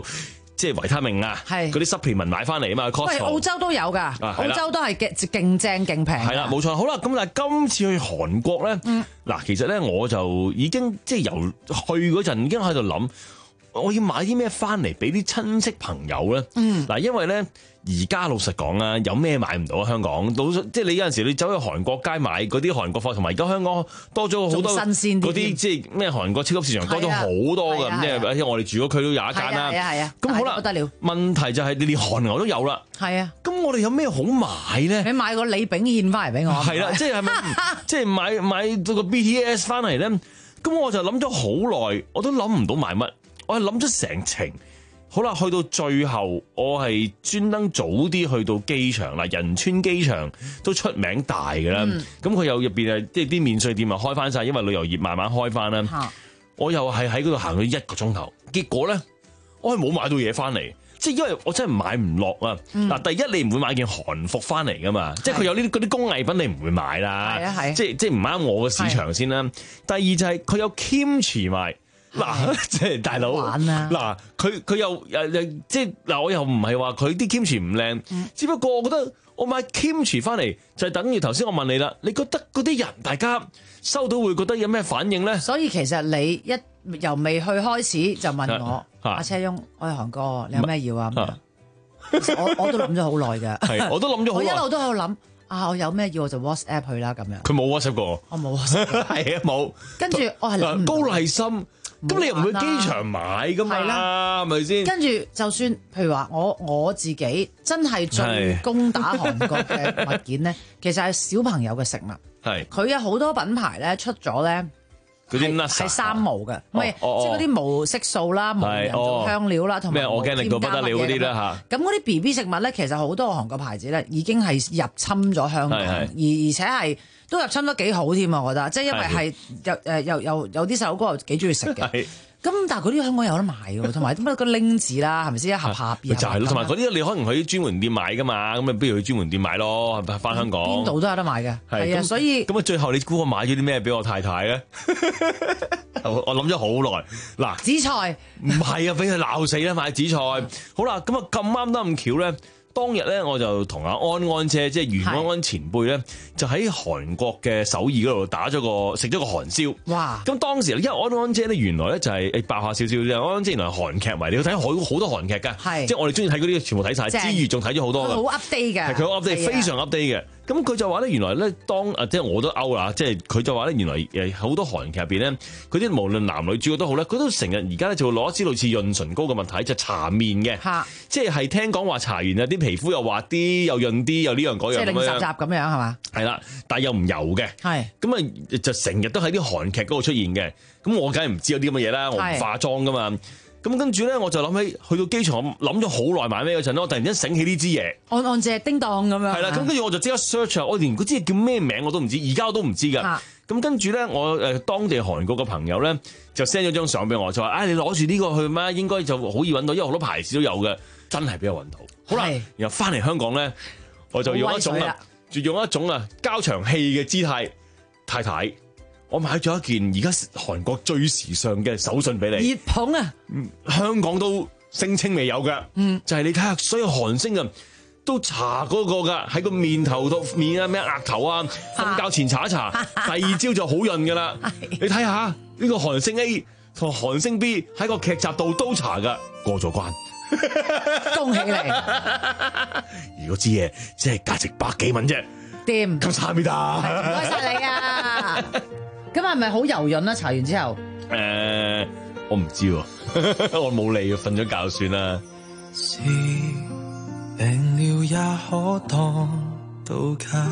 即係維他命啊， 係嗰啲 supplement 買翻嚟啊嘛。 喂， Costco 澳洲都有㗎， 啊澳洲都係勁勁正勁平。 係啦，冇錯。好啦，咁但係今次去韓國咧，嗱、其實咧我就已經即係由去嗰陣已經喺度諗，我要買啲咩翻嚟俾啲親戚朋友咧。嗱、因為咧而家老實講啊，有咩買唔到啊？香港老實即係你有陣時你走去韓國街買嗰啲韓國貨，同埋而家香港多咗好多仲新鮮啲嗰啲即係咩韓國超級市場多咗好多㗎， 係啊咁即係因為我哋住嗰區都有一間係啊啦。 係啊係啊， 咁好啦， 大到不得了。 問題就係你連韓牛都有啦， 係啊， 咁我哋有咩好買咧？ 你買個李炳憲翻嚟俾我。 係啦，即係係咪即係買買到個 B T S 翻嚟咧？咁我就諗咗好耐，我都諗唔到買乜，我係諗咗成程。好啦，去到最後，我係專登早啲去到機場啦。仁川機場都出名大㗎啦，咁佢又入邊誒，即係啲免稅店啊開翻晒，因為旅遊業慢慢開翻啦。 嚇我又係喺嗰度行咗一個鐘頭，結果咧，我係冇買到嘢翻嚟。即係因為我真係買唔落啊！嗱、第一你唔會買件韓服翻嚟噶嘛，即係佢有呢啲嗰啲工藝品你唔會買啦， 係啊係即係即係唔啱我嘅市場先啦。第二就係佢有 kimchi 賣，嗱即係大佬， 玩啊嗱佢佢又誒即係嗱我又唔係話佢啲 kimchi 唔靚，只不過我覺得我買 kimchi 翻嚟就係等於頭先我問你啦，你覺得嗰啲人大家收到會覺得有咩反應咧？ 所以其實你一由未去開始就問我啊阿車翁，我去韓國，你有咩要啊？咁樣啊其實我我都諗咗好耐㗎， 係我都諗咗好耐， 我一路都喺度諗啊，我有咩要我就 WhatsApp 佢啦咁樣。 佢冇 WhatsApp 過我， 我冇 WhatsApp， 係啊冇。 跟住我係諗唔到高麗參，咁你又唔會機場買噶係嘛？ 啦係咪先？ 跟住就算譬如話我我自己真係最係攻打韓國嘅物件咧，其實係小朋友嘅食物。 係佢有好多品牌咧出咗咧， 嗰啲係 nuts 係三毛嘅，唔係哦哦即係嗰啲無色素啦、無人造香料啦，同埋咩我驚力到不得了嗰啲啦嚇。 咁嗰啲 B B 食物咧，其實好多韓國牌子咧已經係入侵咗香港， 係係而而且係都入侵得幾好添啊！我覺得，即係因為係有誒有有有啲細佬哥又幾中意食嘅。 係咁但係嗰啲香港有得賣喎，同埋點解個拎字啦，係咪先一盒盒？ 咪就係咯，同埋嗰啲你可能去專門店買噶嘛，咁你不如去專門店買咯，翻香港邊度都有得賣嘅，係啊， 咁所以咁啊，最後你估我買咗啲咩俾我太太咧？我我諗咗好耐，嗱， 紫菜唔係啊，俾佢鬧死啦買紫菜。好啦，咁啊咁啱得咁巧咧。當日咧，我就同阿安安姐，即係袁安安前輩咧，就喺韓國嘅首爾嗰度打咗個食咗個韓燒。 哇！ 咁當時因為安安姐咧，原來咧就係誒爆下少少啫。安安姐原來係韓劇迷，你要睇好好多韓劇㗎， 係即係我哋中意睇嗰啲全部睇晒， 正之餘仲睇咗好多㗎。 好 update 嘅， 係佢 update 係啊非常 update 嘅。咁佢就話咧，原來咧當啊，即係我都 out 啦，即係佢就話咧，原來誒好多韓劇入邊咧，佢啲無論男女主角都好咧，佢都成日而家咧就會攞一支類似潤唇膏嘅物體，就搽面嘅， 嚇即係係聽講話搽完啊啲皮膚又滑啲，又潤啲，又呢樣嗰即係零樣咁樣， 十集咁樣係嘛？ 係啦，但係又唔油嘅， 係咁啊就成日都喺啲韓劇嗰度出現嘅。咁我梗係唔知有啲咁嘅嘢啦，我唔係化妝噶嘛。咁跟住咧，我就諗起去到機場，我諗咗好耐買咩嗰陣咧，我突然間醒起呢支嘢。 按按隻叮當咁樣。 係啦，咁跟住我就即刻 search 啊，我連嗰支嘢叫咩名我都唔知，而家我都唔知㗎。 啊咁跟住咧，我誒當地韓國嘅朋友咧就 send 咗張相俾我，就話：，唉、哎，你攞住呢個去咩？應該就好易揾到，因為好多牌子都有嘅，真係俾我揾到。好啦係， 然後翻嚟香港咧，我就用一種啊好威水啦， 就用一種啊交場戲嘅姿態，太太，我買咗一件而家韓國最時尚嘅手信俾你。 熱捧啊！ 香港都聲稱未有㗎，嗯，就係你睇下所有韓星啊，都搽嗰個㗎，喺個面頭度面啊咩額頭啊，瞓覺前搽一搽，第二朝就好潤㗎啦。你睇下呢個韓星 A 同韓星 B 喺個劇集度都搽㗎，過咗關。 恭喜你， 如果支嘢即係價值百幾蚊啫， 掂， 咁差別得？ 唔該晒你啊！咁係咪好柔潤啊？搽完之後， 誒，我唔知喎，我冇理，瞓咗覺算啦。 是病了也可當到假，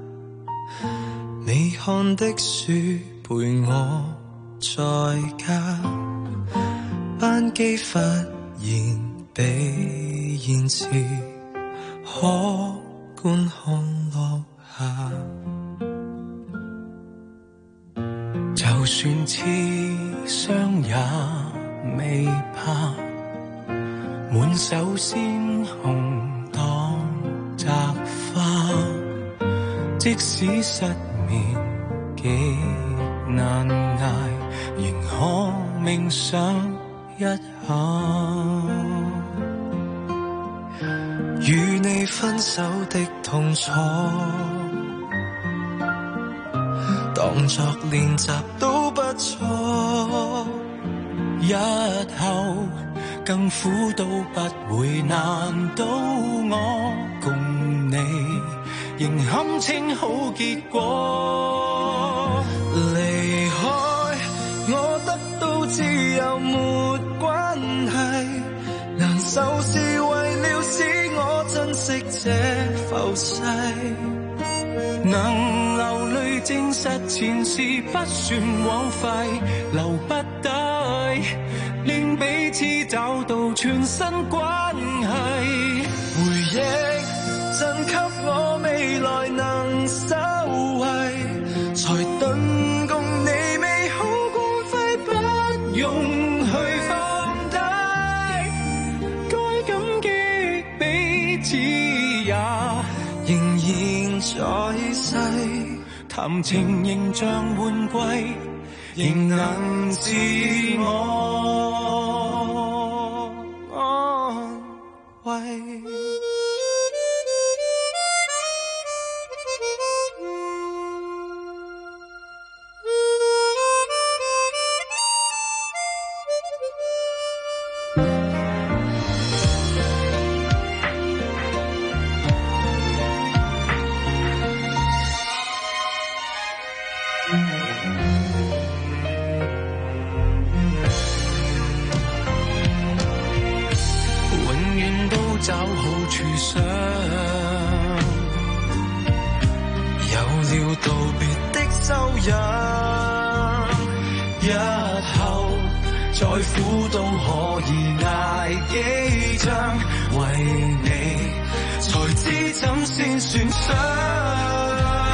你看的書陪我在家，班機忽然被延遲，可觀看落下。就算刺傷也未怕，滿手鮮紅當摘花。即使失眠極難捱，仍可冥想一下。 與你分手的痛楚，當作練習都不錯，日後更苦都不會難倒我，共你仍堪稱好結果。離開我得到自由沒關係，難受是為了使我珍惜這浮世，能流淚證實前事不算枉費，留不低令彼此找到全新關係，回憶贈給我未來能收穫，才頓共你美好光輝不用去放低，該感激彼此也仍然在世，談情仍像換季，仍能自我安慰。找好處想，有了道別的修養，日後再苦都可以捱幾張，為你才知怎先算傷。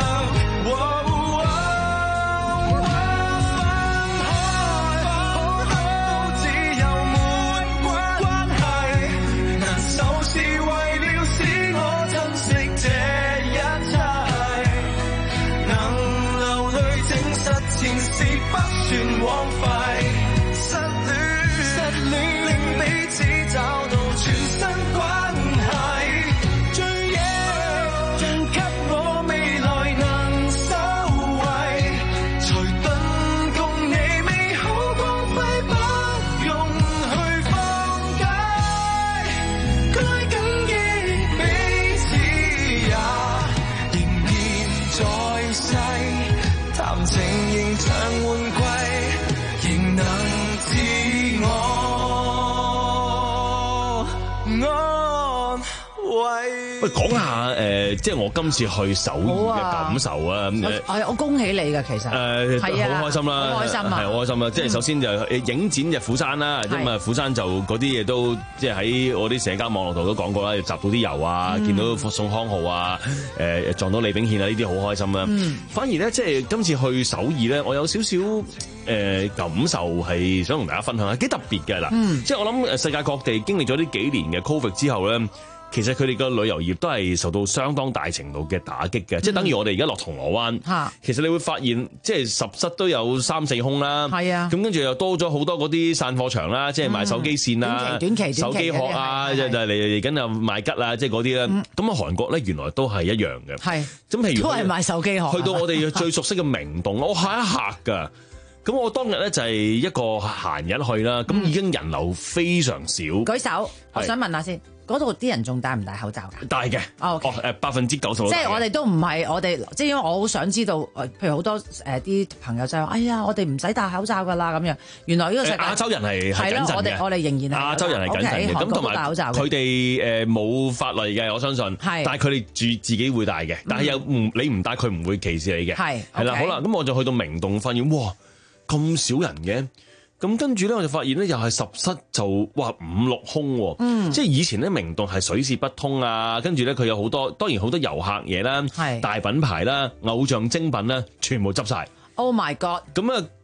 枉費失戀，失戀令彼此找到全新關係，最野盡給我未來能收穫，才頓共你美好光輝不用去放低，該感激彼此也仍然在世，談情仍像換季，仍能自我安慰。 喂，講下誒，即係我今次去首爾嘅感受啊！ 誒，我我恭喜你㗎，其實誒， 係啊， 好開心啦， 好開心啊， 係好開心啦！即係首先就影展就釜山啦，咁啊釜山就嗰啲嘢都即係喺我啲社交網絡度都講過啦，集到啲油啊，見到宋康昊啊，誒撞到李炳憲啊，呢啲好開心啦。反而咧，即係今次去首爾咧，我有少少誒感受係想同大家分享，係幾特別嘅嗱。即係我諗誒世界各地經歷咗呢幾年嘅 Covid 之後咧，其實佢哋個旅遊業都係受到相當大程度嘅打擊嘅，嗯、即係等於我哋而家落銅鑼灣，啊、其實你會發現即係十室都有三四空啦，係啊，咁跟住又多咗好多嗰啲散貨場啦，即係賣手機線啦、 短期、短期、 手機殼啊，就嚟嚟緊又賣吉啊，即係嗰啲啦。咁啊、嗯，韓國咧原來都係一樣嘅，係咁譬如都係賣手機殼，去到我哋最熟悉嘅明洞，我嚇一嚇㗎。咁我當日咧就係一個閒日去啦，咁已經人流非常少。舉手，我想問下先。嗰度啲人仲戴唔戴口罩㗎？戴嘅，哦誒百分之九十。即係我哋都唔係我哋，即係因為我好想知道，譬如好多誒啲朋友就話：哎呀，我哋唔使戴口罩㗎啦咁樣。原來呢個世界亞洲人係係緊陣嘅，我哋我哋仍然係亞洲人係緊陣嘅。咁同埋佢哋誒冇法例嘅，我相信。係，但係佢哋住自己會戴嘅，但係又唔你唔戴佢唔會歧視你嘅。係係啦，好啦，咁我就去到明洞，發現哇咁少人嘅。咁跟住咧，我就發現咧，又係十室就哇五六空喎，嗯、即係以前咧明洞係水泄不通啊，跟住咧佢有好多，當然好多遊客嘢啦，是大品牌啦、偶像精品啦，全部執晒。Oh my god！咁啊，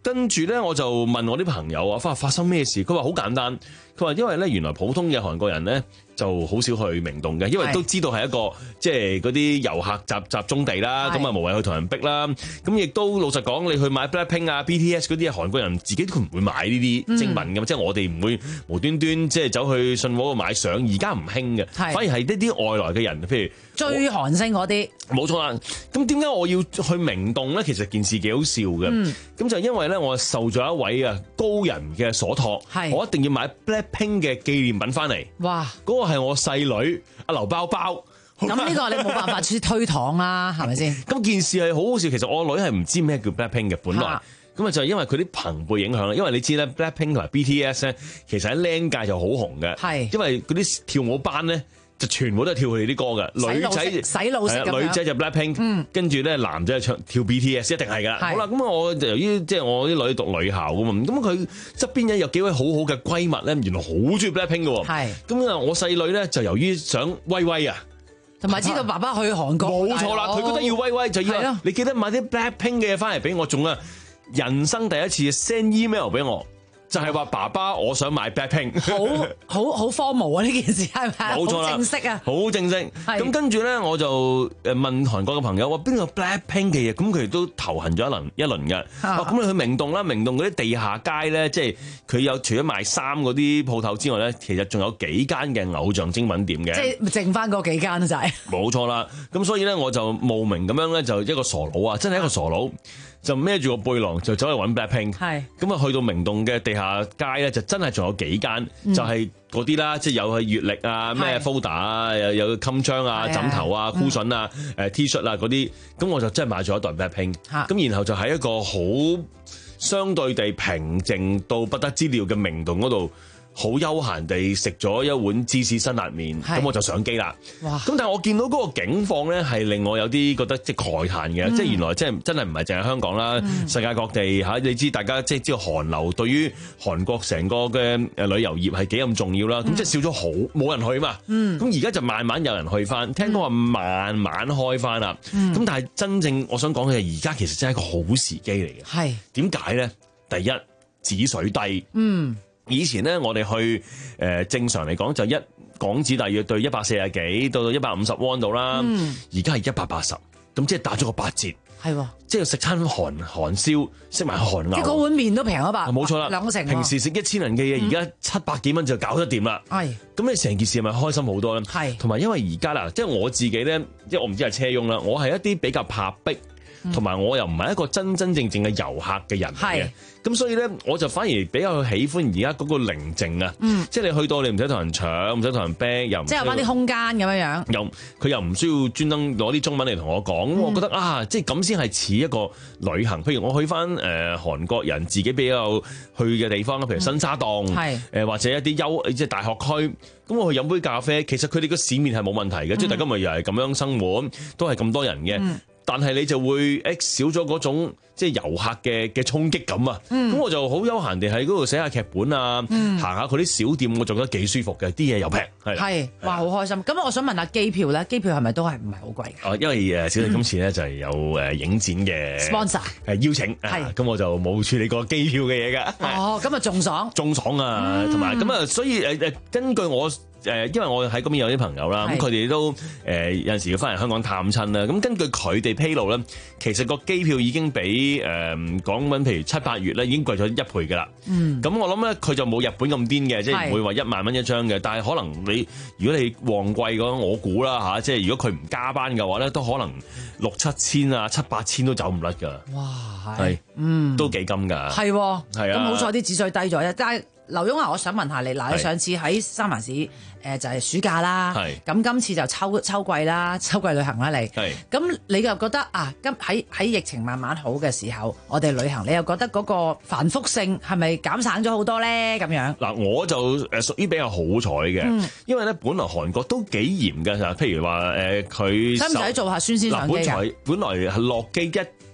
跟住咧我就問我啲朋友啊，發發生咩事？佢話好簡單，佢話因為咧原來普通嘅韓國人咧就好少去明洞嘅，因為都知道係一個即係嗰啲遊客集集中地啦，咁啊無謂去同人逼啦。咁亦都老實講，你去買 Blackpink 啊、B T S 嗰啲韓國人自己都唔會買呢啲精品嘅，嗯、即係我哋唔會無端端即係走去信和度買相，而家唔興嘅，反而係呢啲外來嘅人，譬如追韓星嗰啲。冇錯啦。咁點解我要去明洞咧？其實件事幾好笑嘅。咁、嗯、就因為咧，我受咗一位啊高人嘅所託，我一定要買 Blackpink 嘅紀念品翻嚟。哇！嗰個係我細女阿劉包包。 咁呢個你冇辦法去推搪啦，係咪先？ 咁件事係好好笑。其實我女係唔知咩叫 Blackpink 嘅，本來咁啊就係因為佢啲朋輩影響啦。因為你知咧 Blackpink 同埋 B T S 咧，其實喺僆界就好紅嘅。係因為嗰啲跳舞班咧。就全部都係跳佢哋啲歌㗎，女仔洗腦式咁樣， 女仔就 Blackpink，、嗯、跟住咧男仔就唱跳 B T S， 一定係㗎。好啦，咁我由於即係我啲女讀女校㗎嘛，咁佢側邊咧有幾位好好嘅閨蜜咧，原來好中意 Blackpink 㗎喎。係咁啊，我細女咧就由於想威威啊， 同埋知道爸爸去韓國， 冇錯啦，佢覺得要威威就要，你記得買啲 Blackpink 嘅嘢翻嚟俾我，仲啊人生第一次 send email 俾我。就係話爸爸，我想買 Blackpink， 好好好荒謬啊！呢件事係咪？ 冇錯啦， 正式啊， 好正式。咁跟住咧，我就誒問韓國嘅朋友話邊個 Blackpink 嘅嘢，咁佢哋都頭痕咗一輪一輪嘅。咁、啊、你去明洞啦，明洞嗰啲地下街咧，即係佢有除咗賣衫嗰啲鋪頭之外咧，其實仲有幾間嘅偶像精品店嘅。 即係剩翻嗰幾間就係。冇錯啦，咁所以咧我就慕名咁樣咧，就一個傻佬啊，真係一個傻佬。就孭住個背囊就走去揾 Blackpink，咁啊去到明洞嘅地下街咧，就真係仲有幾間，嗯、就係嗰啲啦，即係有係月曆啊、咩 folder 啊、有有襟章啊、枕頭啊、箍筍啊、誒 T 恤啊嗰啲，咁我就真係買咗一袋 Blackpink，咁然後就喺一個好相對地平靜到不得之了嘅明洞嗰度。好悠閒地食咗一碗芝士辛辣麵，咁我就上機啦。咁但係我見到嗰個景況咧，係令我有啲覺得即係慨嘆嘅，嗯、即係原來即係真係唔係淨係香港啦，嗯、世界各地嚇，你知大家即係知道韓流對於韓國成個嘅誒旅遊業係幾咁重要啦。咁、嗯、即係少咗好冇人去嘛。咁而家就慢慢有人去翻，聽講話慢慢開翻啦。咁、嗯、但係真正我想講嘅係而家其實真係一個好時機嚟嘅。係點解咧？第一止水低。嗯。以前咧，我哋去誒、呃、正常嚟講就一港紙大約對一百四十幾到到一百五十蚊度啦。而家係一百八十，咁即係打咗個八折。係喎，即係食餐韓韓燒，食埋韓牛， 即係嗰碗麵都平咗吧？ 冇錯啦， 兩成。 平時食一千銀嘅嘢，而家七百幾蚊就搞得掂啦。係，咁你成件事係咪開心好多咧？係，同埋因為而家啦，即係我自己咧，即係我唔知係車翁啦，我係一啲比較怕逼。同埋我又唔係一個真真正正嘅遊客嘅人嚟嘅，咁所以咧我就反而比較喜歡而家嗰個寧靜啊，嗯、即係你去到你唔使同人搶，唔使同人逼，又唔即係有翻啲空間咁樣樣，又佢又唔需要專登攞啲中文嚟同我講，咁、嗯、我覺得啊，即係咁先係似一個旅行。譬如我去翻誒、呃、韓國人自己比較去嘅地方，譬如新沙洞，誒、嗯、或者一啲優即係大學區，咁我去飲杯咖啡，其實佢哋個市面係冇問題嘅，嗯、即係大家咪又係咁樣生活，都係咁多人嘅。嗯但係你就會誒少咗嗰種即係遊客嘅嘅衝擊感啊！咁、嗯、我就好悠閒地喺嗰度寫下劇本啊，嗯、行下佢啲小店，我就覺得幾舒服嘅，啲嘢又平，係係哇，好開心！咁我想問下機票咧，機票係咪都係唔係好貴嘅？ 啊，因為誒小弟今次咧就係有誒影展嘅 sponsor 係邀請，係咁我就冇處理過機票嘅嘢㗎。 哦，咁啊仲爽， 仲爽啊！同埋咁啊，所以誒誒，根據我。誒，因為我喺嗰邊有啲朋友啦，咁佢哋都誒、呃、有陣時要翻嚟香港探親啦。咁根據佢哋披露咧，其實個機票已經比誒講緊譬如七八月咧已經貴咗一倍㗎啦。嗯，咁我諗咧佢就冇日本咁癲嘅，即係唔會話一萬蚊一張嘅。但係可能你如果你旺季嗰種，我估啦嚇，即係如果佢唔加班嘅話咧，都可能六七千啊、七八千都走唔甩㗎。哇，係，嗯，都幾金㗎。係，係啊。 咁好彩啲止水低咗啫，但係。劉墉啊，我想問下你，嗱，你上次喺三藩市誒就係暑假啦，咁今次就秋秋季啦，秋季旅行啦你，咁你又覺得啊，今喺喺疫情慢慢好嘅時候，我哋旅行，你又覺得嗰個繁複性係咪減省咗好多咧？咁樣嗱，我就誒屬於比較好彩嘅，嗯、因為咧本來韓國都幾嚴嘅，譬如話誒佢使唔使做下宣先上機㗎？ 本來本來係落機一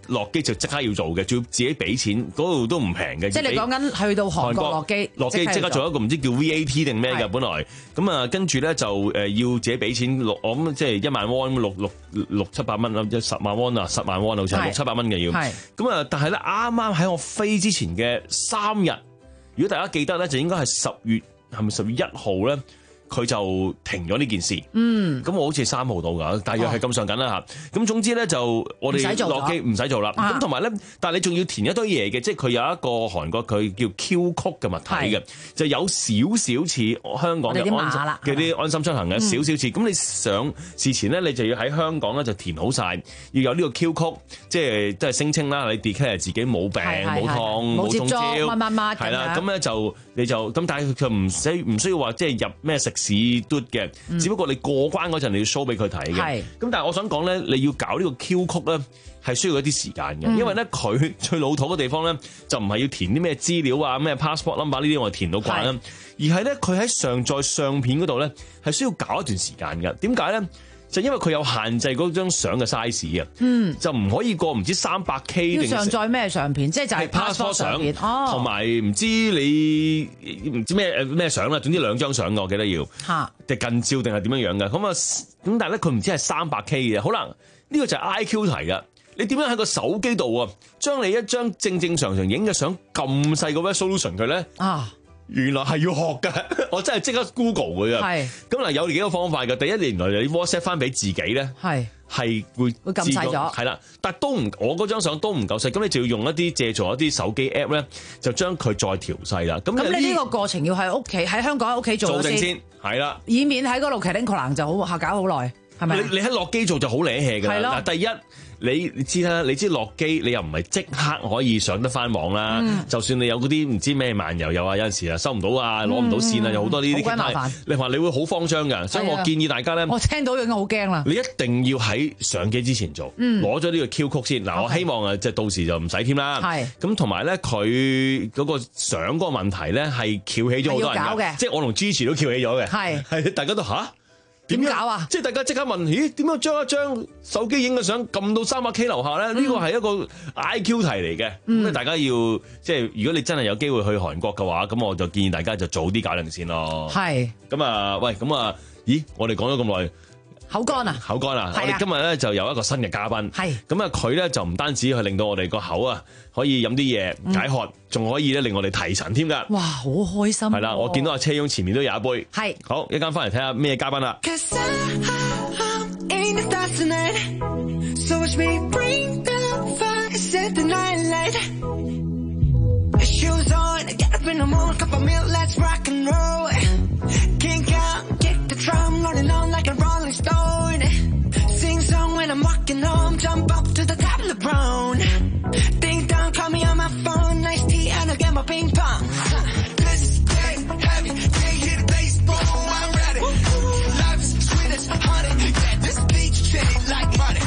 落機就即刻要做嘅，仲要自己俾錢，嗰度都唔平嘅。 即係你講緊去到韓國落機， 落機即刻做一個唔知叫 V A T 定咩嘅，本來咁啊，跟住咧就誒要自己俾錢六，我諗即係一萬蚊六六六七百蚊啦，即係十萬蚊啊，十萬蚊好似係六七百蚊嘅要。咁啊，但係咧啱啱喺我飛之前嘅三日，如果大家記得咧，就應該係十月係咪十月一號咧？佢就停咗呢件事，嗯，咁我好似三號到㗎，大約係咁上緊啦嚇。咁、哦、總之咧就我哋落機唔使做啦。咁同埋咧，但係你仲要填一堆嘢嘅，即係佢有一個韓國佢叫 Q 曲嘅物體嘅，就有少少似香港嘅安嘅啲安心出行嘅少少似。咁、嗯、你上事前咧，你就要喺香港咧就填好晒，要有呢個 Q 曲，即係都係聲稱啦，你 declare 自己冇病冇痛冇中招，乜乜乜係啦。咁咧就你就咁，但係佢唔使唔需要話即係入咩食市嘟嘅，只不過你過關嗰陣你要 show 俾佢睇嘅。係咁，但係我想講咧，你要搞呢個 Q 曲咧，係需要一啲時間嘅，嗯、因為咧佢最老土嘅地方咧，就唔係要填啲咩資料啊，咩 passport number 呢啲我哋填到慣啦，而係咧佢喺上載相片嗰度咧係需要搞一段時間嘅。點解咧？就因為佢有限制嗰張相嘅 size 啊，嗯，就唔可以過唔知三百 K 定要上載咩相片，即係就係 passport 相片， 同埋唔知你唔知咩咩相啦，總之兩張相嘅，我記得要嚇，定近照定係點樣樣嘅，咁啊咁，但係咧佢唔知係三百 K 嘅，好啦，呢個就係 I Q 題㗎，你點樣喺個手機度啊，將你一張正正常常影嘅相咁細個 resolution 佢咧啊？原來係要學㗎，我真係即刻 Google 佢啊！係咁嗱，有幾個方法㗎。第一，原來你 WhatsApp 翻俾自己咧，係係會會撳細咗， 係啦。但都唔，我嗰張相都唔夠細，咁你就要用一啲借助一啲手機 app 咧，就將佢再調細啦。咁咁你呢個過程要喺屋企喺香港喺屋企做定先，係啦， 以免喺嗰度麒麟可能就好下搞好耐，係咪？ 你你喺落機做就好瀨氣㗎啦。嗱，第一。你你知啦，你知落機你又唔係即刻可以上得翻網啦。嗯、就算你有嗰啲唔知咩漫遊又啊，有陣時啊收唔到啊，攞唔到線啊，有好多呢啲。好鬼麻煩。你話你會好慌張㗎，所以我建議大家咧。 我聽到已經好驚啦。 你一定要喺上機之前做，攞咗呢個 Q 曲先。嗱、嗯，我希望啊，即係到時就唔使添啦。係。咁同埋咧，佢嗰個相嗰個問題咧係翹起咗好多人嘅，即係我同 Gigi 都翹起咗嘅。係。係大家都吓？點搞啊？即係大家即刻問，咦？點樣將一張手機影嘅相撳到三百 K 樓下咧？呢個係一個 I Q 題嚟嘅。咁、嗯、大家要即係，如果你真係有機會去韓國嘅話，咁我就建議大家就早啲搞定先咯。係。咁啊，喂，咁啊，咦？我哋講咗咁耐。 口乾啊！ 口乾啊！我哋今日咧就有一個新嘅嘉賓，係咁啊！佢咧就唔單止去令到我哋個口啊可以飲啲嘢解渴，仲、嗯、可以咧令我哋提神添㗎。哇！好開心、啊！係啦，我見到阿車翁前面都有一杯，係好一間翻嚟睇下咩嘉賓啦。Drum rolling on like a rolling stone. Sing song when I'm walking home. Jump up to the top of the brown. Ding dong, call me on my phone. Nice tea and I'll get my ping pong. This is great, heavy. Can't hear the bass, boom, I'm ready. Life is sweet as honey. Yeah, this beach shade like money.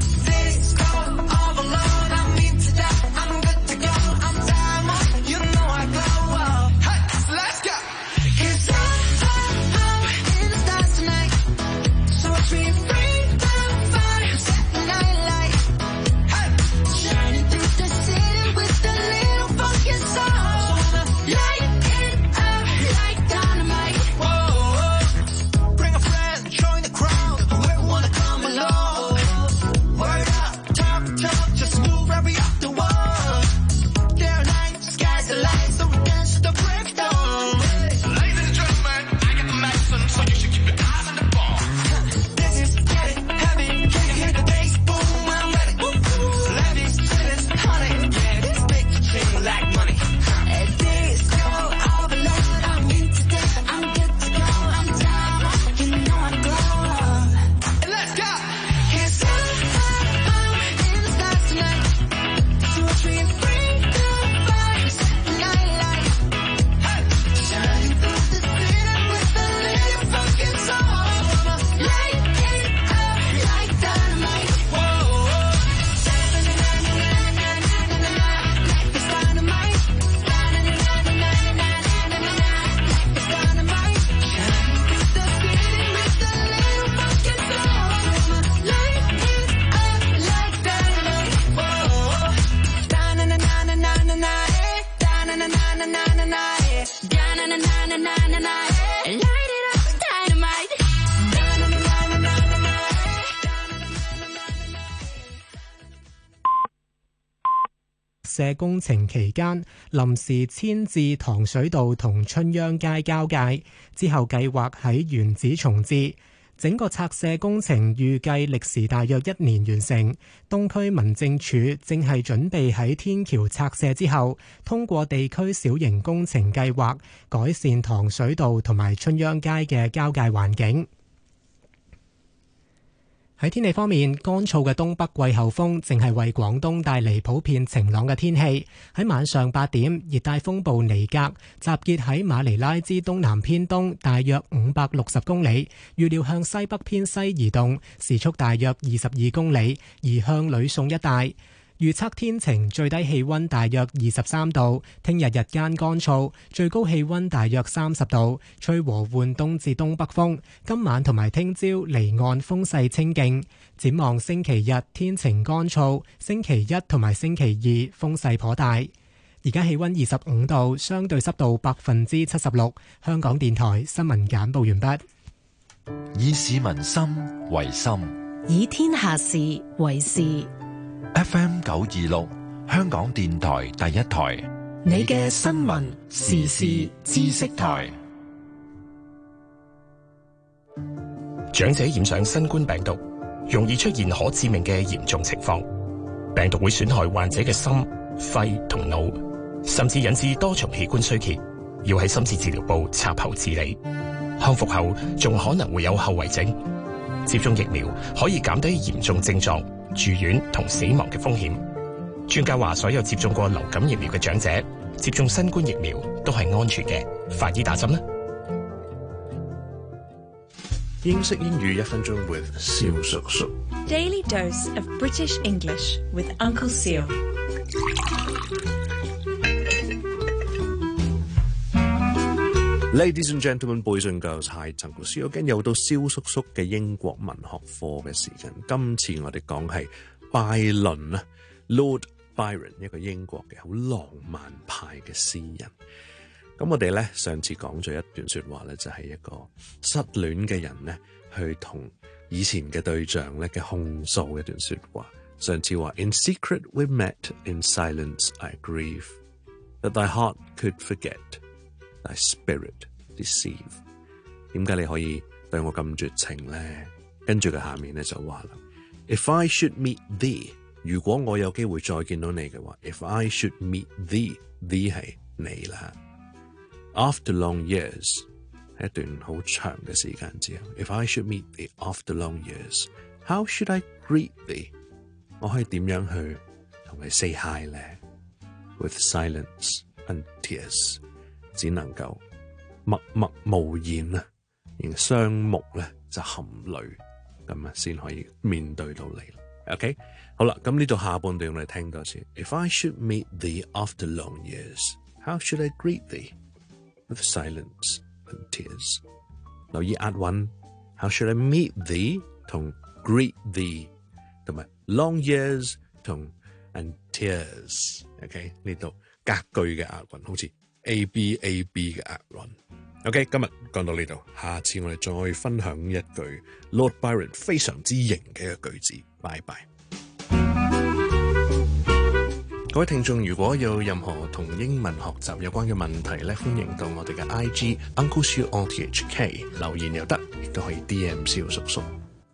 This cold, all alone. I'm into that. I'm good to go. I'm diamond. You know I glow up. Hey, let's go. 'Cause I na na na na na na, light it up, dynamite. Na na na na na na na. 社工程期間臨時遷至糖水道同春秧街交界，之後計劃喺原址重置。整個拆卸工程預計歷時大約一年完成。東區民政處正係準備喺天橋拆卸之後，通過地區小型工程計劃改善糖水道同埋春秧街嘅交界環境。喺天氣方面，乾燥嘅東北季候風正係為廣東帶嚟普遍晴朗嘅天氣。喺晚上八點，熱帶風暴尼格集結喺馬尼拉之東南偏東大約五百六十公里，預料向西北偏西移動，時速大約二十二公里，移向呂宋一帶。預測天晴，最低氣溫大約二十三度。聽日日間乾燥，最高氣溫大約三十度，吹和緩東至東北風。今晚同埋聽朝離岸風勢清勁。展望星期日天晴乾燥，星期一同埋星期二風勢頗大。而家氣溫二十五度，相對濕度百分之七十六。香港電台新聞簡報完畢。 以市民心為心， 以天下事為事。 F M 九二六，香港電台第一台， 你嘅新聞時事知識台。 長者染上新冠病毒，容易出現可致命嘅嚴重情況。病毒會損害患者嘅心、肺同腦，甚至引致多重器官衰竭，要喺深切治療部插喉治理。康復後仲可能會有後遺症。接種疫苗可以減低嚴重症狀、住院同死亡嘅風險。專家話，所有接種過流感疫苗嘅長者接種新冠疫苗都係安全嘅。快啲打針啦！ 英式英語一分鐘 with 蕭叔叔。 Daily dose of British English with Uncle Seal。 Ladies and gentlemen, boys and girls, hi， 陳老師，我今日又到蕭叔叔嘅英國文學課嘅時間。今次我哋講係拜倫啊 ，Lord Byron， 一個英國嘅好浪漫派嘅詩人。咁我哋咧上次講咗一段說話咧，就係、是、一個失戀嘅人咧，去同以前嘅對象咧嘅控訴一段說話。上次話 In secret we met, in silence I grieve, that thy heart could forget.Thy spirit deceive， 點解你可以對我咁絕情咧？跟住佢下面咧就話啦 ，If I should meet thee， 如果我有機會再見到你嘅話 ，If I should meet thee，thee 係你啦。After long years， 係一段好長嘅時間之後 ，If I should meet thee after long years，how should I greet thee？ 我可以點樣去同你 say hi 咧 ？With silence and tears。只能夠默默無言啊，然雙目咧就含淚咁啊，先可以面對到你。OK， 好啦，咁呢度下半段我哋聽多次。If I should meet thee after long years, how should I greet thee? With silence and tears。留意押韻 ，How should I meet thee 同 greet thee， 同埋 long years 同 and tears。OK， 呢度隔句嘅押韻好似。A B A B 嘅押韻 ，OK， 今日講到呢度，下次我哋再分享一句 Lord Byron 非常之型嘅一個句子，拜拜。各位聽眾，如果有任何同英文學習有關嘅問題咧，歡迎到我哋嘅 I G Uncle Siu R T H K 留言又得，亦都可以 D M 蕭叔叔。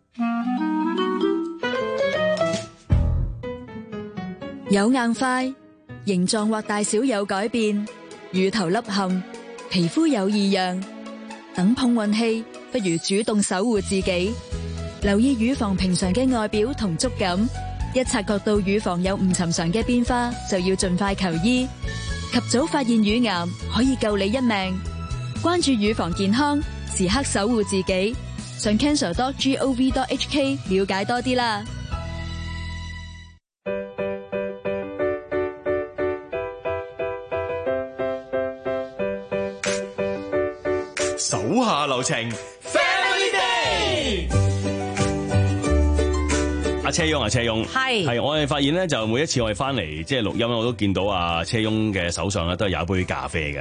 有硬塊，形狀或大小有改變。乳頭凹陷，皮膚有異樣，等碰運氣，不如主動守護自己。留意乳房平常嘅外表同觸感，一察覺到乳房有唔尋常嘅變化，就要盡快求醫。及早發現乳癌，可以救你一命。關注乳房健康，時刻守護自己。上 cancer dot gov dot h k 了解多啲啦。 手下留情 ，Family Day。阿車翁啊，車翁係係，我哋發現咧，就每一次我哋翻嚟即係錄音，我都見到阿車翁嘅手上咧都係有一杯咖啡嘅。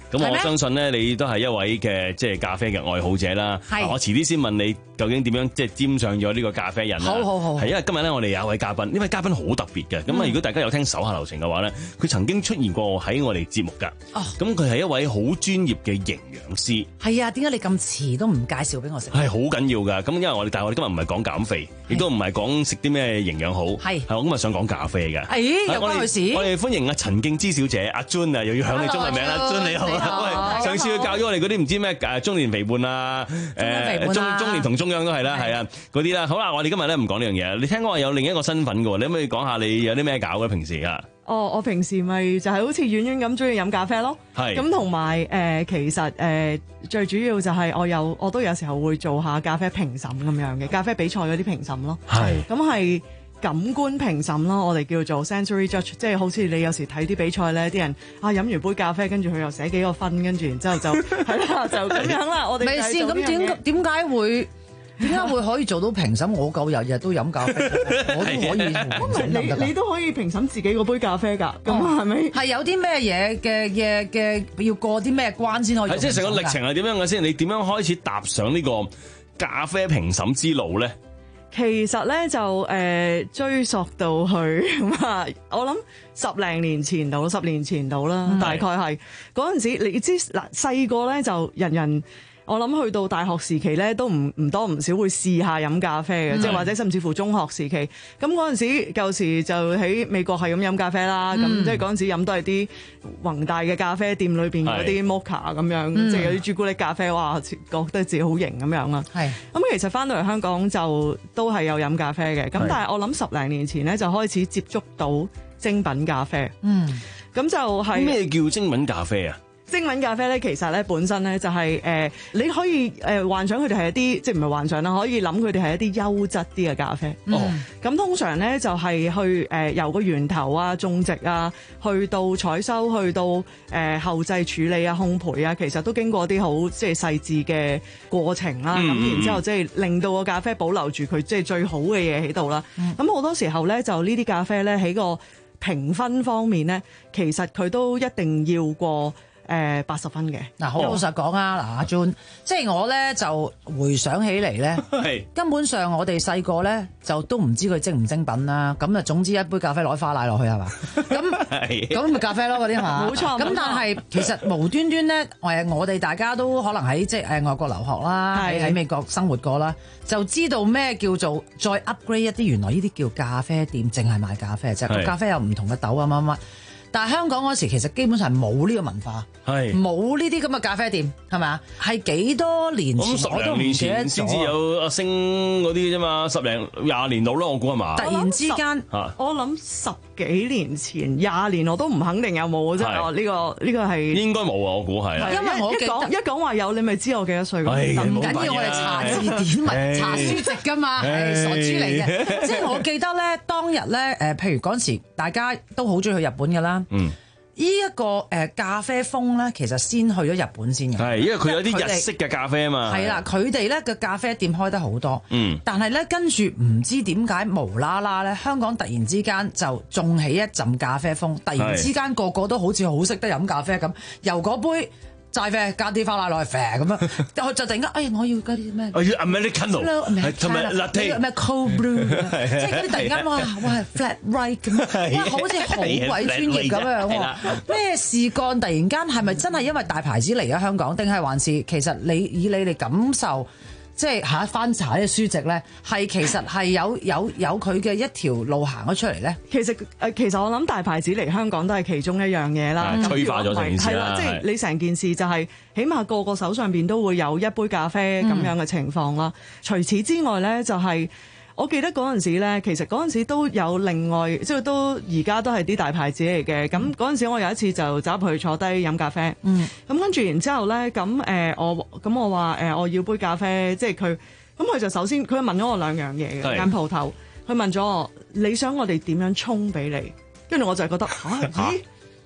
咁我相信咧，你都係一位嘅即係咖啡嘅愛好者啦。係，我遲啲先問你究竟點樣即係沾上咗呢個咖啡癮啦。好好好。係因為今日咧，我哋有一位嘉賓，呢位嘉賓好特別嘅。咁啊，如果大家有聽手下留情嘅話咧，佢曾經出現過喺我哋節目㗎。哦。咁佢係一位好專業嘅營養師。係啊，點解你咁遲都唔介紹俾我食？係好緊要㗎。咁因為我哋但係我哋今日唔係講減肥，亦都唔係講食啲咩營養好。係。係我今日想講咖啡嘅。誒，有關佢事。我哋歡迎阿陳敬之小姐，阿 June 啊，又要響你中文名啦 ，June 你好。喂，上次佢教咗我哋嗰啲唔知咩誒中年肥胖啊，誒中中年同中央都係啦，係啊嗰啲啦。好啦，我哋今日咧唔講呢樣嘢。你聽講話有另一個身份嘅喎，你可唔可以講下你有啲咩搞嘅平時啊？ 哦，我平時咪就係好似婉婉咁中意飲咖啡咯。係。咁同埋誒，其實誒、呃、最主要就係我有我都有時候會做下咖啡評審咁樣嘅咖啡比賽嗰啲評審咯。係。咁係。感官評審咯，我哋叫做 sensory judge，即係好似你有時睇啲比賽咧，啲人啊飲完杯咖啡，跟住佢又寫幾個分，跟住然之後就係啦，就咁樣啦。我哋咪先咁點點解會點解會可以做到評審？我夠日日都飲咖啡，我都可以。 你你都可以評審自己嗰杯咖啡㗎，咁係咪？ 係有啲咩嘢嘅嘅嘅要過啲咩關先可以？ 即係成個歷程係點樣嘅先？你點樣開始踏上呢個咖啡評審之路咧？ 其實咧就誒、呃、追溯到去咁啊，我諗十零年前到，十年前到啦，大概係嗰陣時，你知嗱細個咧就人人。我諗去到大學時期咧，都唔唔多唔少會試下飲咖啡嘅，即係或者甚至乎中學時期。咁嗰陣時舊時就喺美國係咁飲咖啡啦。咁、嗯、即係嗰陣時飲都係啲宏大嘅咖啡店裏邊嗰啲 mocha 咁樣，嗯、即係有啲朱古力咖啡，哇！覺得自己好型咁樣啦。係。咁其實翻到嚟香港就都係有飲咖啡嘅。咁但係我諗十零年前咧就開始接觸到精品咖啡。嗯。咁就係、是、 咩叫精品咖啡啊？ 精品咖啡咧，其實咧本身咧就係、是、誒、呃，你可以誒、呃、幻想佢哋係一啲，即係唔係幻想啦，可以諗佢哋係一啲優質啲嘅咖啡。哦，咁通常咧就係、是、去誒、呃、由個源頭啊、種植啊，去到採收，去到誒、呃、後製處理啊、烘焙啊，其實都經過啲好即係細緻嘅過程啦。咁、嗯、然之後即係令到個咖啡保留住佢即係最好嘅嘢喺度啦。咁好、嗯、多時候咧，就呢啲咖啡咧喺個評分方面咧，其實佢都一定要過。誒八十分嘅嗱，好老實講啊，嗱阿 June，即係我咧就回想起嚟咧，根本上我哋細個咧就都唔知佢精唔精品啦。咁啊，總之一杯咖啡攞花奶落去係嘛？咁咁咪咖啡咯嗰啲係嘛？冇錯。咁但係其實無端端咧，誒我哋大家都可能喺即係誒外國留學啦，喺喺美國生活過啦，就知道咩叫做再 upgrade 一啲，原來呢啲叫咖啡店，淨係賣咖啡啫。個咖啡有唔同嘅豆啊乜乜。但係香港嗰時其實基本上係冇呢個文化，係冇呢啲咁嘅咖啡店，係咪啊？係幾多年前我都唔記得咗，先至有阿星嗰啲啫嘛，十零廿年到啦，我估係嘛？突然之間， 我諗十幾年前、廿年我都唔肯定有冇啫。呢個呢個係應該冇啊，我估係。因為我一講一講話有，你咪知我幾多歲咁。唔緊要，我哋查字典、查書籍㗎嘛，係傻豬嚟嘅。即係我記得咧，當日咧誒，譬如嗰陣時大家都好中意去日本㗎啦。嗯，依一個誒咖啡風咧，其實先去咗日本先嘅。係，因為佢有啲日式嘅咖啡啊嘛。係啦，佢哋咧嘅咖啡店開得好多。嗯，但係咧跟住唔知點解無啦啦咧，香港突然之間就種起一陣咖啡風，突然之間個個都好似好識得飲咖啡咁，由嗰杯齋啡加啲花奶落去啡咁樣，就就突然間，哎，我要嗰啲咩？我要 Americano，同埋 latte，咩 cold brew，即係嗰啲突然間哇哇 flat white 咁，哇好似好鬼專業咁樣喎！咩事幹？突然間係咪真係因為大牌子嚟咗香港，定係還是其實你以你哋感受？即係下一翻查嘅書籍咧，係其實係有有有佢嘅一條路行咗出嚟咧。其實誒，其實我諗大牌子嚟香港都係其中一樣嘢啦。催化咗成件事啦，係啦，即係你成件事就係，起碼個個手上邊都會有一杯咖啡咁樣嘅情況啦。嗯、除此之外咧，就係、是。我記得嗰陣時咧，其實嗰陣時都有另外，即係都而家都係啲大牌子嚟嘅。咁嗰陣時，我有一次就走入去坐低飲咖啡。嗯。咁跟住然之後咧，咁誒、呃、我咁我話誒、呃、我要杯咖啡，即係佢咁佢就首先佢問咗我兩樣嘢嘅間鋪頭，佢問咗我你想我哋點樣沖俾你？跟住我就係覺得嚇咦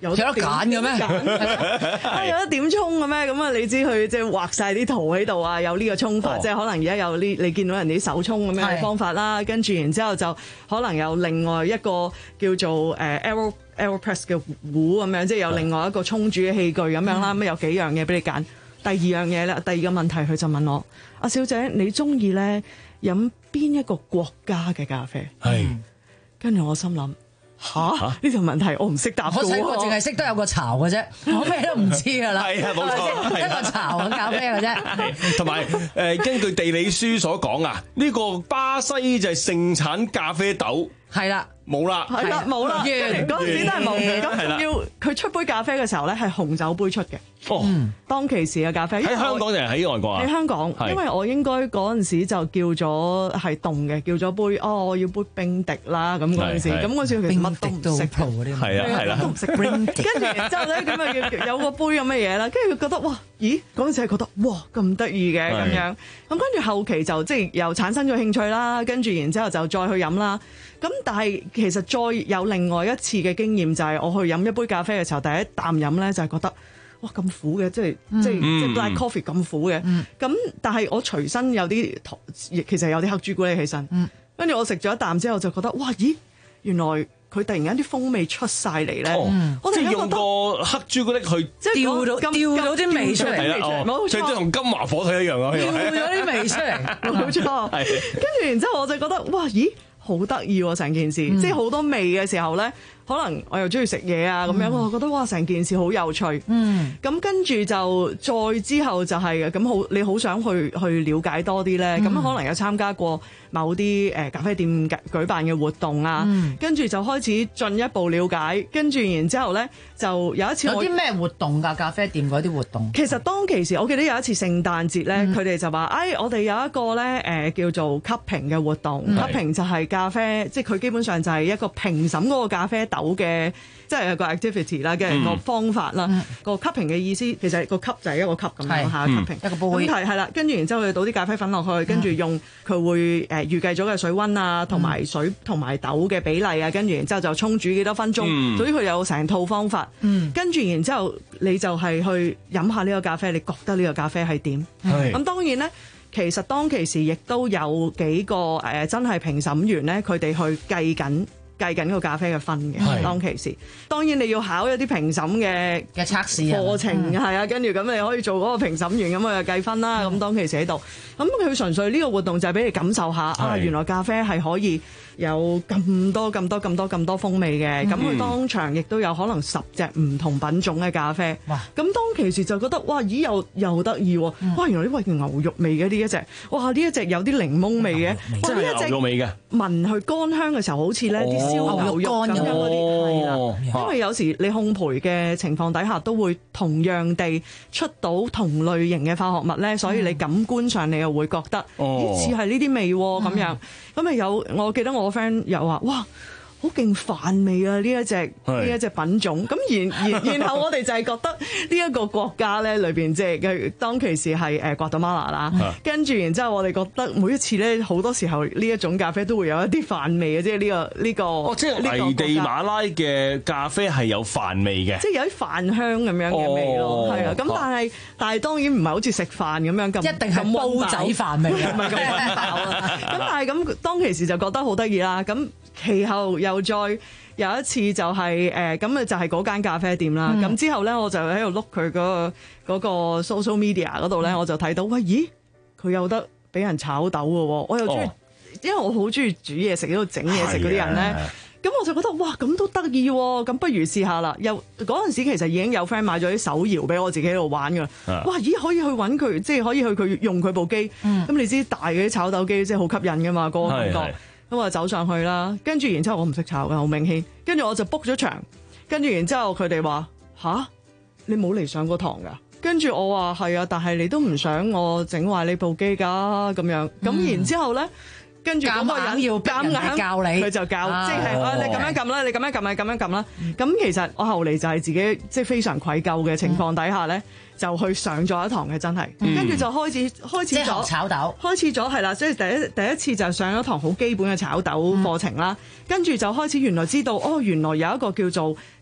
有得揀嘅咩？ 啊有得點沖嘅咩？咁啊你知佢即係畫晒啲圖喺度啊，有呢個沖法，哦、即係可能而家有呢你見到人哋手沖咁樣嘅方法啦，跟住然之後就可能有另外一個叫做誒 Aero Aeropress 嘅壺咁樣，即係有另外一個沖煮嘅器具咁樣啦，咁、嗯、有幾樣嘢俾你揀。第二樣嘢咧，第二個問題佢就問我：阿小姐，你中意咧飲邊一個國家嘅咖啡？係。跟住我心諗。嚇！呢條問題我唔識答嘅喎， 我細個淨係識得有個巢嘅啫，我咩都唔知㗎啦。係啊，冇錯，一個巢咁搞咩嘅啫。 同埋誒，根據地理書所講啊，呢個巴西就係盛產咖啡豆。係啦，冇啦， 係啦，冇啦。嗰陣時都係冇。咁要佢出杯咖啡嘅時候咧，係紅酒杯出嘅。哦，當其時嘅咖啡喺香港定係喺外國啊？ 喺香港，因為我應該嗰陣時就叫咗係凍嘅，叫咗杯哦，我要杯冰滴啦咁嗰陣時，咁嗰陣時其實乜都唔識嗰啲，係啊係啦，都唔識冰滴。跟住然之後咧，咁啊要有個杯咁嘅嘢啦，跟住覺得哇，咦嗰陣時係覺得哇咁得意嘅咁樣，咁跟住後期就即係又產生咗興趣啦，跟住然之後就再去飲啦。咁但係其實再有另外一次嘅經驗就係我去飲一杯咖啡嘅時候，第一啖飲咧就係覺得。哇咁苦嘅，即係即係即係 black coffee 咁苦嘅。咁、嗯、但係我隨身有啲其實有啲黑朱古力起身，跟住、嗯、我食咗一啖之後就覺得哇咦，原來佢突然間啲風味出晒嚟咧。哦、我即係用個黑朱古力去調到調到啲味出嚟， 冇錯，即係同金華火腿一樣啊！ 調咗啲味出嚟， 冇錯。跟住然之後我就覺得哇咦，好得意喎成件事，嗯、即係好多味嘅時候咧。可能我又中意食嘢啊，咁樣、嗯、我覺得哇，成件事好有趣。嗯，咁跟住就再之後就係、是、咁好，你好想去去了解多啲咧。咁、嗯、可能有參加過某啲誒咖啡店舉辦嘅活動啊，嗯、跟住就開始進一步了解。跟住然之後咧，就有一次我有啲咩活動㗎？咖啡店嗰啲活動。 其實當其時，我記得有一次聖誕節咧，佢哋、嗯、就話：，哎，我哋有一個咧誒、呃、叫做 cupping 嘅活動。嗯、cupping 就係咖啡，即係佢基本上就係一個評審嗰個咖啡豆嘅，即係個 activity 啦，嘅個方法啦。個 cupping 嘅意思其實個 cup 就係一個 cup 咁樣嚇 cupping 一個杯。咁係係啦，跟住然之後佢倒啲咖啡粉落去，跟住用佢會誒預計咗嘅水溫啊，同埋水同埋豆嘅比例啊，跟住然之後就沖煮幾多分鐘，所以佢有成套方法。跟住然之後你就係去飲下呢個咖啡，你覺得呢個咖啡係點？咁當然咧，其實當其時亦都有幾個誒真係評審員咧，佢哋去計緊。計緊個咖啡嘅分嘅，是當其時當然你要考一啲評審嘅嘅測試課程，係啊，跟住咁你可以做嗰個評審員咁啊計分啦。咁、嗯、當其時喺度，咁佢純粹呢個活動就係俾你感受下是啊，原來咖啡係可以有咁多咁多咁多咁多風味嘅。咁佢、嗯、當場亦都有可能十隻唔同品種嘅咖啡。哇！咁當其時就覺得哇，咦又又得意喎！嗯、哇，原來呢個叫牛肉味嘅呢一隻，哇呢一隻有啲檸檬味嘅， 即係牛肉味嘅。 聞去乾香嘅時候，好似咧啲燒牛肉咁樣嗰啲，係啦、哦。因為有時你烘焙嘅情況底下，都會同樣地出到同類型嘅化學物咧，所以你感官上你又會覺得，咦似係呢啲味咁、嗯、樣。咁啊有，我記得我個 friend 又話，哇！好勁飯味啊！呢一隻呢一隻品種，咁然然然後我哋就係覺得呢一個國家咧裏邊即係嘅當其時係誒瓜地馬拉啦，跟住然之後我哋覺得每一次咧好多時候呢一種咖啡都會有一啲飯味嘅，即係呢個呢個。哦， 即係危地馬拉嘅咖啡係有飯味嘅， 即係有啲飯香咁樣嘅味咯，係啊。咁但係但係當然唔係好似食飯咁樣咁， 一定係煲仔飯味， 唔係咁溫飽啦。咁但係咁當其時就覺得好得意啦。咁其後又再有一次就係誒咁啊，就係嗰間咖啡店啦。咁、嗯、之後咧，我就喺度碌佢嗰個嗰個 social media 嗰度咧，嗯、我就睇到喂，咦佢有得俾人炒豆嘅喎，我又中意，哦、因為我好中意煮嘢食喺度整嘢食嗰啲人咧。咁我就覺得哇，咁都得意喎，咁不如試下啦。又嗰陣時其實已經有 friend 買咗啲手搖俾我自己喺度玩㗎。哇，咦可以去揾佢，即係可以去佢用佢部機。咁、嗯、你知大嘅啲炒豆機即係好吸引㗎嘛，嗰個感覺。咁我就走上去啦，跟住然之後我唔識炒嘅，好明顯。跟住我就 book 咗場，跟住然之後佢哋話吓，你冇嚟上過堂㗎？跟住我話係啊，但係你都唔想我整壞你部機㗎咁樣。咁、嗯、然之後咧，跟住嗰個人要夾硬教你，佢就教，啊、即係啊你咁樣撳啦，你咁樣撳啦，咁樣撳啦。咁、嗯、其實我後嚟就係自己即係非常愧疚嘅情況底下咧。嗯就去上咗一堂嘅真係，跟住、嗯、就開始開始咗炒豆， 開始咗係啦，即係第一第一次就上咗堂好基本嘅炒豆課程啦，跟住、嗯、就開始原來知道哦，原來有一個叫做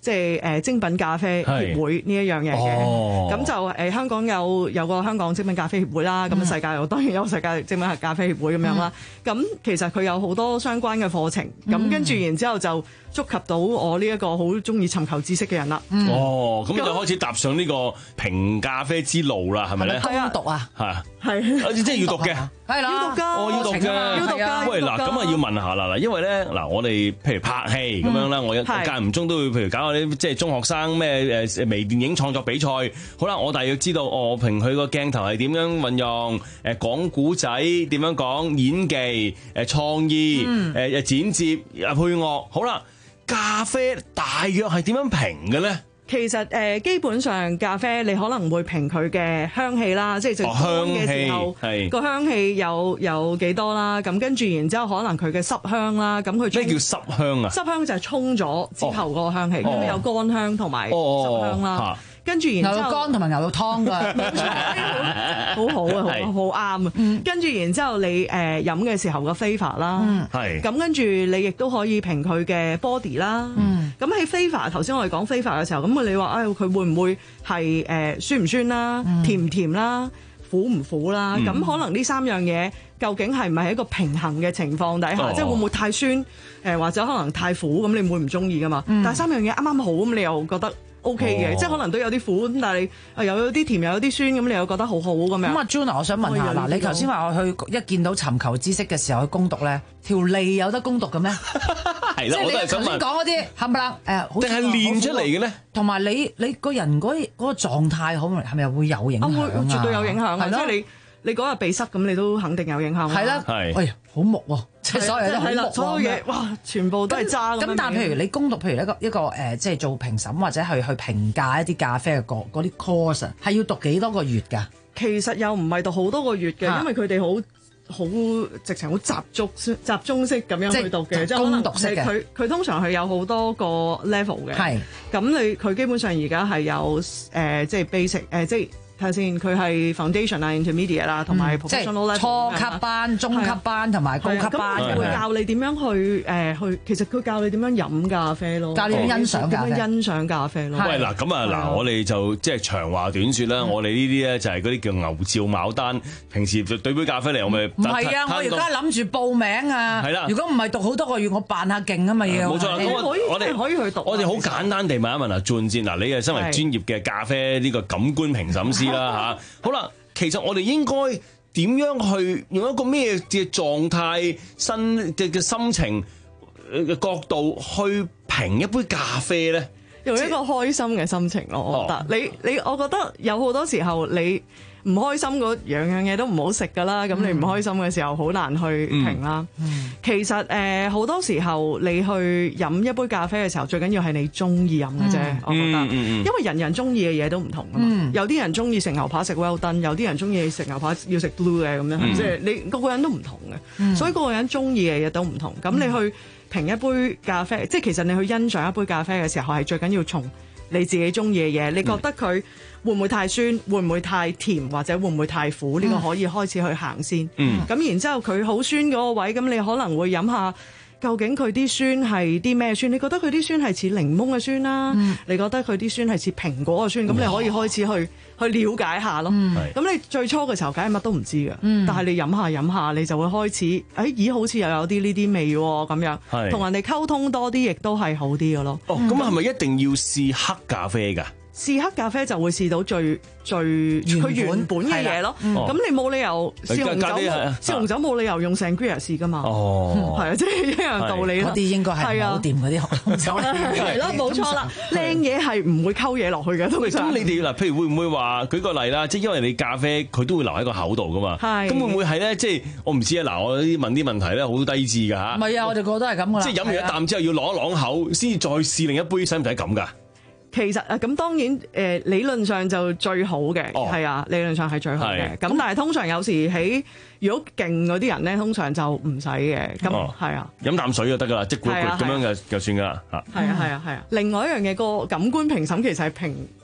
即係誒精品咖啡協會呢一樣嘢嘅。咁、哦、就誒香港有有個香港精品咖啡協會啦，咁、嗯、世界又當然有世界精品咖啡協會咁樣啦。咁、嗯、其實佢有好多相關嘅課程，咁、嗯、跟住然之後就觸及到我呢一個好中意尋求知識嘅人啦。 嗯、哦，咁就開始踏上呢個評咖啡之路啦，係咪咧？ 係啊，讀啊， 係啊， 係， 即係要讀嘅， 係啦， 要讀㗎， 我要讀嘅， 要讀㗎。 喂，嗱，咁啊要問下啦，嗱，因為咧，嗱，我哋譬如拍戲咁樣啦，我一間唔中都會譬如搞下啲即係中學生咩誒微電影創作比賽，好啦，我大約知道我評佢個鏡頭係點樣運用，誒講古仔點樣講，演技誒創意誒誒剪接啊配樂，好啦。咖啡大約係點樣評嘅咧？ 其實誒、呃、基本上咖啡你可能會評佢嘅香氣啦，即係最乾嘅時候個、哦、香氣有有幾多啦。咁跟住然之後可能佢嘅濕香啦，咁佢咩叫濕香啊？濕香就係沖咗之後嗰個香氣，咁、哦、有乾香同埋濕香啦。哦哦跟住然之後牛肉乾同埋牛肉湯㗎， 好好啊，好好啱啊。跟住然之後你誒飲嘅時候個 flavour 啦，係咁跟住你亦都可以評佢嘅 body 啦。咁喺 flavour 頭先我哋講 flavour 嘅時候，咁你話誒佢會唔會係誒酸唔酸啦、甜唔甜啦、苦唔苦啦？咁可能呢三樣嘢究竟係唔係一個平衡嘅情況底下，即係會唔會太酸誒或者可能太苦咁？你會唔中意㗎嘛？但係三樣嘢啱啱好咁，你又覺得O K 嘅，即係可能都有啲苦，咁但係你又有啲甜又有啲酸，咁你又覺得好好咁樣。咁啊 Juna， 我想問下，嗱，你頭先話我去一見到尋求知識嘅時候去攻讀咧，條脷有得攻讀嘅咩？ 係啦，我都係想問。即係你頭先講嗰啲係咪啦？誒，定係練出嚟嘅咧？同埋你你個人嗰嗰個狀態，好係咪又會有影響？ 會絕對有影響，即係你你嗰日鼻塞咁，你都肯定有影響。 係啦，係。哎呀，好木喎！即係所有嘢都好木， 所有嘢哇，全部都係渣咁。 咁但係譬如你攻讀，譬如一個一個誒，即係做評審或者去去評價一啲咖啡嘅個嗰啲 course，係要讀幾多個月㗎？ 其實又唔係讀好多個月嘅，因為佢哋好好直情好集中集中式咁樣去讀嘅，即係攻讀式嘅。佢佢通常係有好多個 level 嘅。係。咁你佢基本上而家係有誒，即係 basic 誒，即係。睇下先，佢係 foundation 啊、intermediate 啦，同埋 professional level， 初級班、中級班同埋高級班， 咁會教你點樣去誒去，其實佢教你點樣飲咖啡咯， 教你點欣賞咖啡， 點樣欣賞咖啡咯。 喂，嗱咁啊，嗱我哋就即係長話短説啦，我哋呢啲咧就係嗰啲叫牛照牡丹，平時對杯咖啡嚟，我咪唔係啊！我而家諗住報名啊，係啦。如果唔係讀好多個月，我扮下勁啊嘛要。 冇錯，我哋可以去讀。 我哋好簡單地問一問啊，June先嗱，你係身為專業嘅咖啡呢個感官評審師啦嚇，好啦，其實我哋應該點樣去用一個咩嘅狀態、新嘅嘅心情嘅角度去評一杯咖啡咧？ 用一個開心嘅心情咯，我覺得。哦、你你，我覺得有好多時候你唔開心嗰樣樣嘢都唔好食噶啦，咁、嗯、你唔開心嘅時候好難去評啦。嗯、其實誒好、呃、多時候你去飲一杯咖啡嘅時候，最緊要係你中意飲嘅啫，嗯、我覺得。嗯嗯、因為人人中意嘅嘢都唔同噶嘛，嗯、有啲人中意食牛扒食 well done，有啲人中意食牛扒要食 blue 嘅咁樣，即係、嗯、你個個人都唔同嘅，嗯、所以個個人中意嘅嘢都唔同。咁、嗯、你去評一杯咖啡，即係其實你去欣賞一杯咖啡嘅時候，係最緊要從你自己中意嘅嘢，你覺得佢會唔會太酸，會唔會太甜，或者會唔會太苦？呢、嗯、個可以開始去行先。咁、嗯、然之後佢好酸嗰個位，咁你可能會飲下。究竟佢啲酸係啲咩酸？你覺得佢啲酸係似檸檬嘅酸啦？嗯、你覺得佢啲酸係似蘋果嘅酸？咁、嗯、你可以開始去去了解下咯。咁、嗯、你最初嘅時候梗係乜都唔知嘅，嗯、但係你飲下飲下，你就會開始，誒、哎、咦好似又有啲呢啲味喎咁樣。同是人哋溝通多啲，亦都係好啲嘅咯。 哦，咁係咪一定要試黑咖啡㗎？ 試黑咖啡就會試到最最佢原本嘅嘢咯。咁你冇理由試紅酒，試紅酒冇理由用 Sangria 試噶嘛。哦，係啊，即係一樣道理。 嗰啲應該係好掂嗰啲紅酒。 係咯，冇錯啦。靚嘢係唔會溝嘢落去嘅。 咁你哋嗱，譬如會唔會話舉個例啦？即係因為你咖啡佢都會留喺個口度噶嘛。係。咁會唔會係咧？即係我唔知啊。嗱，我問啲問題咧，好低智㗎嚇。 唔係啊，我哋個個都係咁㗎啦。 即係飲完一啖之後要啷一啷口，先至再試另一杯，使唔使咁㗎？ 其實啊，咁當然誒、呃、理論上就最好嘅，係、哦、啊，理論上係最好嘅。咁是但係通常有時喺如果勁嗰啲人咧，通常就唔使嘅。咁係、哦、啊， 飲啖水就得㗎啦，即係咁樣就就算㗎啦嚇。 係啊係啊係啊。另外一樣嘢個感官評審其實係評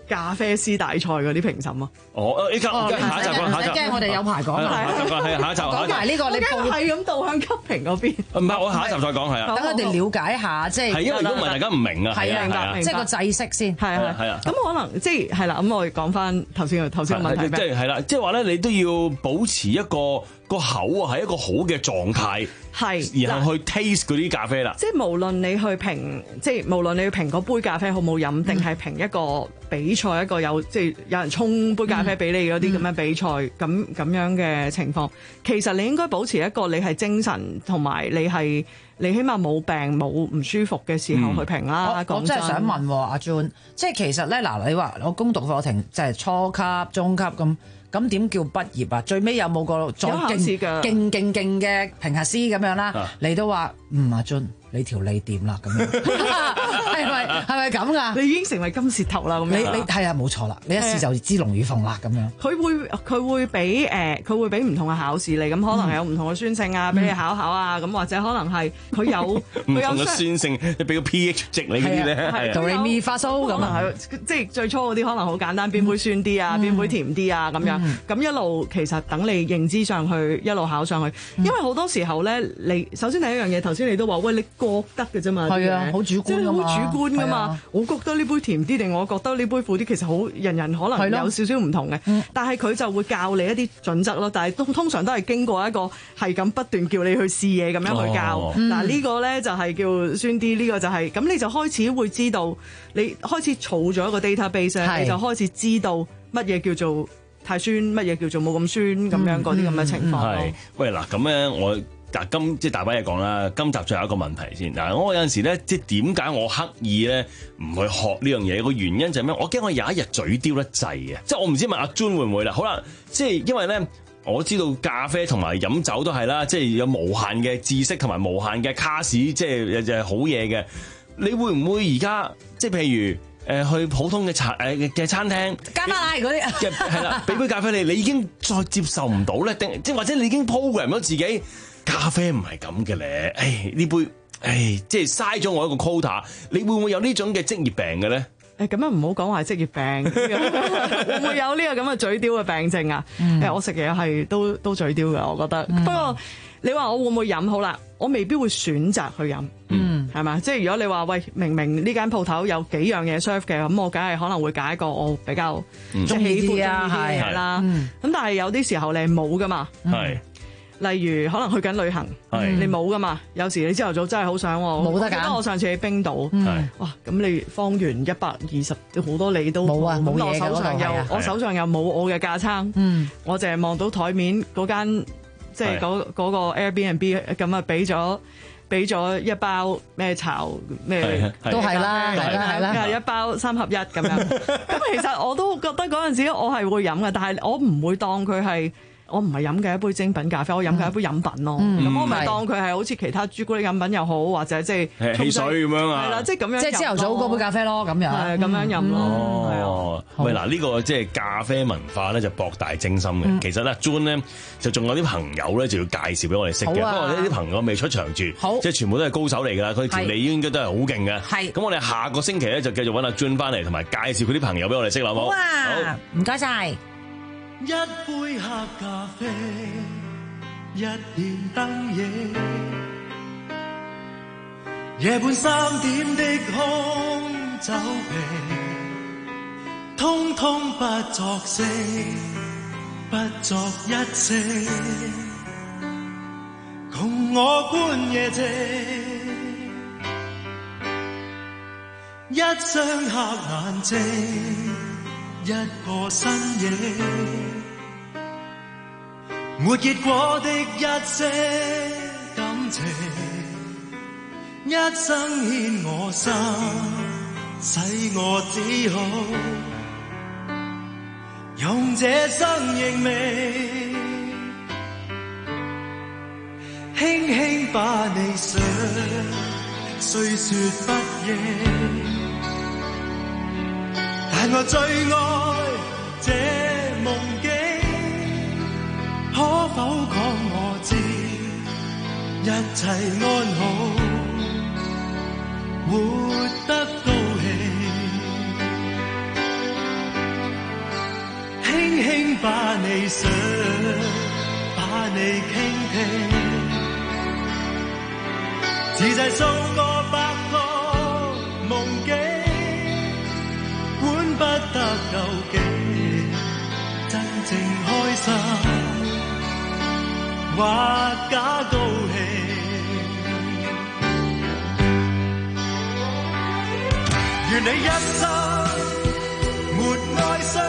咖啡師大賽嗰啲評審啊。 哦，依家下一集講，下一集驚我哋有排講啦。 下一集係下一集， 講埋呢個你報係咁導向級評嗰邊。 唔係，我下一集再講係啊。 等佢哋了解下，即係係因為如果唔係大家唔明啊。 係啊，即係個制式先。 係啊係啊。咁可能即係係啦。咁我哋講翻頭先頭先個問題咩？ 即係係啦，即係話咧，你都要保持一個個口啊，係一個好嘅狀態。係，然後去 taste 嗰啲咖啡啦。 即係無論你去評，即係無論你去評嗰杯咖啡好冇飲，定係評一個比賽，一個有即係有人沖杯咖啡俾你嗰啲咁嘅比賽，咁咁樣嘅情況，其實你應該保持一個你係精神同埋你係你起碼冇病冇唔舒服嘅時候去評啦。 嗯、我，我真係想問阿 June，即係其實咧嗱，你話我攻讀課程即係初級、中級咁。咁點叫畢業啊？最尾有冇個再勁勁勁勁嘅評核師咁樣啦？你都話嗯阿 June，你條脷掂啦咁樣，係咪係咪咁噶？ 你已經成為金舌頭啦咁樣。 你你係啊冇錯啦，你一試就知龍與鳳啦咁樣。 佢會佢會俾誒佢會俾唔同嘅考試你，咁可能係有唔同嘅酸性啊，俾你考考啊，咁或者可能係佢有唔同嘅酸性，你俾個 pH 值你嗰啲咧，係哆唻咪發蘇咁啊， 即係最初嗰啲可能好簡單，邊杯酸啲啊，邊杯甜啲啊咁樣。咁一路其實等你認知上去，一路考上去，因為好多時候咧，你首先第一樣嘢，頭先你都話，喂，你覺得嘅啫嘛， 係啊，好主觀㗎嘛， 好主觀㗎嘛。我覺得呢杯甜啲定我覺得呢杯苦啲，其實好人人可能有少少唔同嘅。但係佢就會教你一啲準則咯。但係都通常都係經過一個係咁不斷叫你去試嘢咁樣去教。嗱呢個咧就係叫酸啲，呢個就係咁你就開始會知道，你開始儲咗一個 database，你就開始知道乜嘢叫做太酸，乜嘢叫做冇咁酸咁樣嗰啲咁嘅情況咯。 係，喂嗱咁咧，我嗱今即係大把嘢講啦。今集最後一個問題先嗱，我有陣時咧，即係點解我刻意咧唔去學呢樣嘢？個原因就係咩？我驚我有一日嘴刁得滯啊！即係我唔知問阿 June 會唔會啦。好啦，即係因為咧，我知道咖啡同埋飲酒都係啦，即係有無限嘅知識同埋無限嘅卡士，即係就係好嘢嘅。你會唔會而家即係譬如？誒去普通嘅茶誒嘅餐廳加馬奶嗰啲， 係啦，俾杯咖啡你，你已經再接受唔到咧，定即係或者你已經 program 咗自己咖啡唔係咁嘅咧？誒呢杯誒即係嘥咗我一個 quota， 你會唔會有呢種嘅職業病嘅咧？ 誒咁樣唔好講話係職業病，會唔會有呢個咁嘅嘴刁嘅病症啊？誒、嗯、我食嘢係都都嘴刁嘅，我覺得。嗯、不過你話我會唔會飲好啦？我未必會選擇去飲。嗯，係嘛？即係如果你話喂，明明呢間鋪頭有幾樣嘢 serve 嘅，咁我梗係可能會揀一個我比較中意啲啊，係啦。咁但係有啲時候你係冇噶嘛？係。例如可能去緊旅行，你冇噶嘛？有時你朝頭早真係好想，冇得揀。我上次喺冰島，哇！咁你方圓一百二十好多里都冇啊，冇嘢嘅。我手上又我手上又冇我嘅架撐，我淨係望到台面嗰間，即係嗰嗰個 Airbnb 咁啊，俾咗。俾咗一包咩炒咩都係啦，係啦，係啦， 一包三合一咁樣。咁其實我都覺得嗰陣時我係會飲嘅，但係我唔會當佢係。我唔係飲嘅一杯精品咖啡，我飲嘅一杯飲品咯。咁、嗯、我咪當佢係好似其他朱古力飲品又好，或者即係汽水咁樣啊。 係啦，即係咁樣。 即係朝頭早嗰杯咖啡咯，咁樣。 係咁樣飲咯。 哦，喂嗱，呢個即係咖啡文化咧就博大精深嘅。嗯、其實咧 June 咧就仲有啲朋友咧就要介紹俾我哋識嘅。不過呢啲朋友未出場住，好即係全部都係高手嚟㗎啦。佢條脷應該都係好勁嘅。係。咁我哋下個星期咧就繼續揾阿 June 翻嚟，同埋介紹佢啲朋友俾我哋識啦，好唔好？ 好，唔該晒。 一杯黑咖啡，一片燈影，夜半三點的空酒瓶，通通不作聲，不作一聲，共我觀夜景，一雙黑眼睛，一個身影，沒結果的一些感情，一生牽我心，使我只好用這生認命，輕輕把你想，雖說不應。但我最愛這夢境，可否講我知，一切安好，活得高興。 輕把你想，把你傾聽，自製數個百個夢境，管不得究竟真正開心或假高興。願你一生沒哀傷，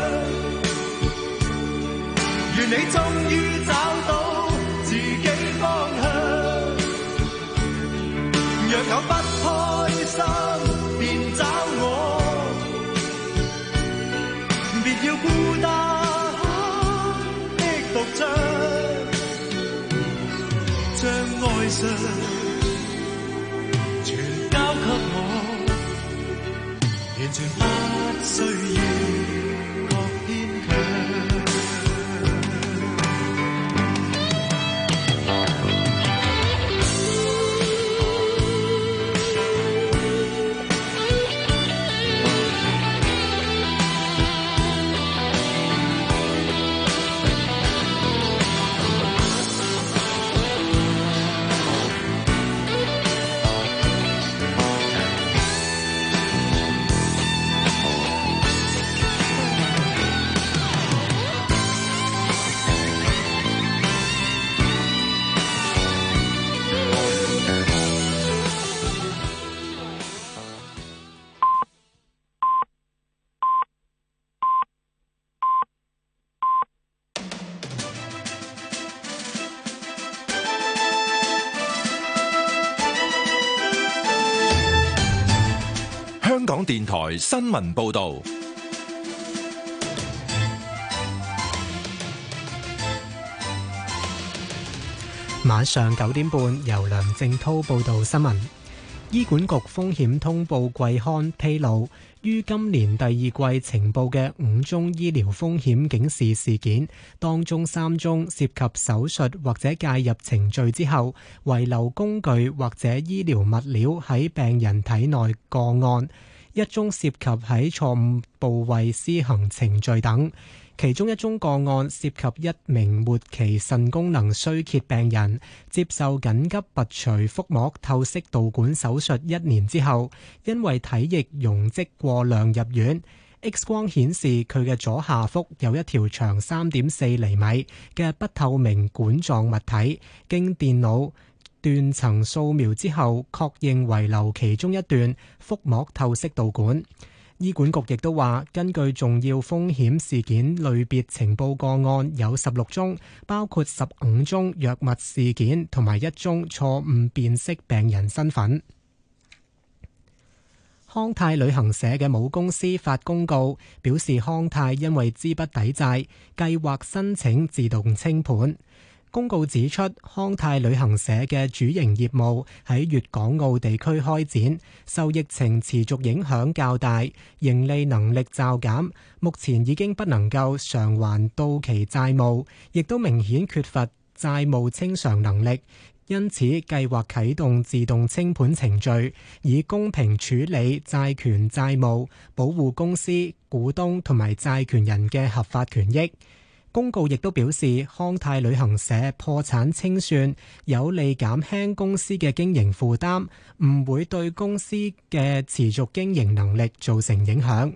願你終於找到自己方向。若有不開心，便找我，別要孤單的獨唱，將哀傷全交給我。完全不需要各牽強。 香港電台新聞報道， 晚上九點半由梁正濤報道新聞。醫管局風險通報季刊披露，於今年第二季呈報嘅五宗醫療風險警示事件當中，三宗涉及手術或者介入程序之後遺留工具或者醫療物料喺病人體內個案，一宗涉及喺錯誤部位施行程序等。其中一宗個案涉及一名末期腎功能衰竭病人，接受緊急拔除腹膜透析導管手術一年之後，因為體液容積過量入院。X 光顯示佢嘅左下腹有一條長三點四厘米嘅不透明管狀物體，經電腦斷層掃描之後，確認遺留其中一段腹膜透析導管。醫管局亦都話，根據重要風險事件類別呈報個案有十六宗，包括十五宗藥物事件同埋一宗錯誤辨識病人身份。康泰旅行社嘅母公司發公告表示，康泰因為資不抵債，計劃申請自動清盤。公告指出，康泰旅行社嘅主營業務喺粵港澳地區開展，受疫情持續影響較大，盈利能力驟減，目前已經不能夠償還到期債務，亦都明顯缺乏債務清償能力，因此計劃啟動自動清盤程序，以公平處理債權債務，保護公司、股東同埋債權人嘅合法權益。公告亦都表示，康泰旅行社破產清算有利減輕公司嘅經營負擔，唔會對公司嘅持續經營能力造成影響。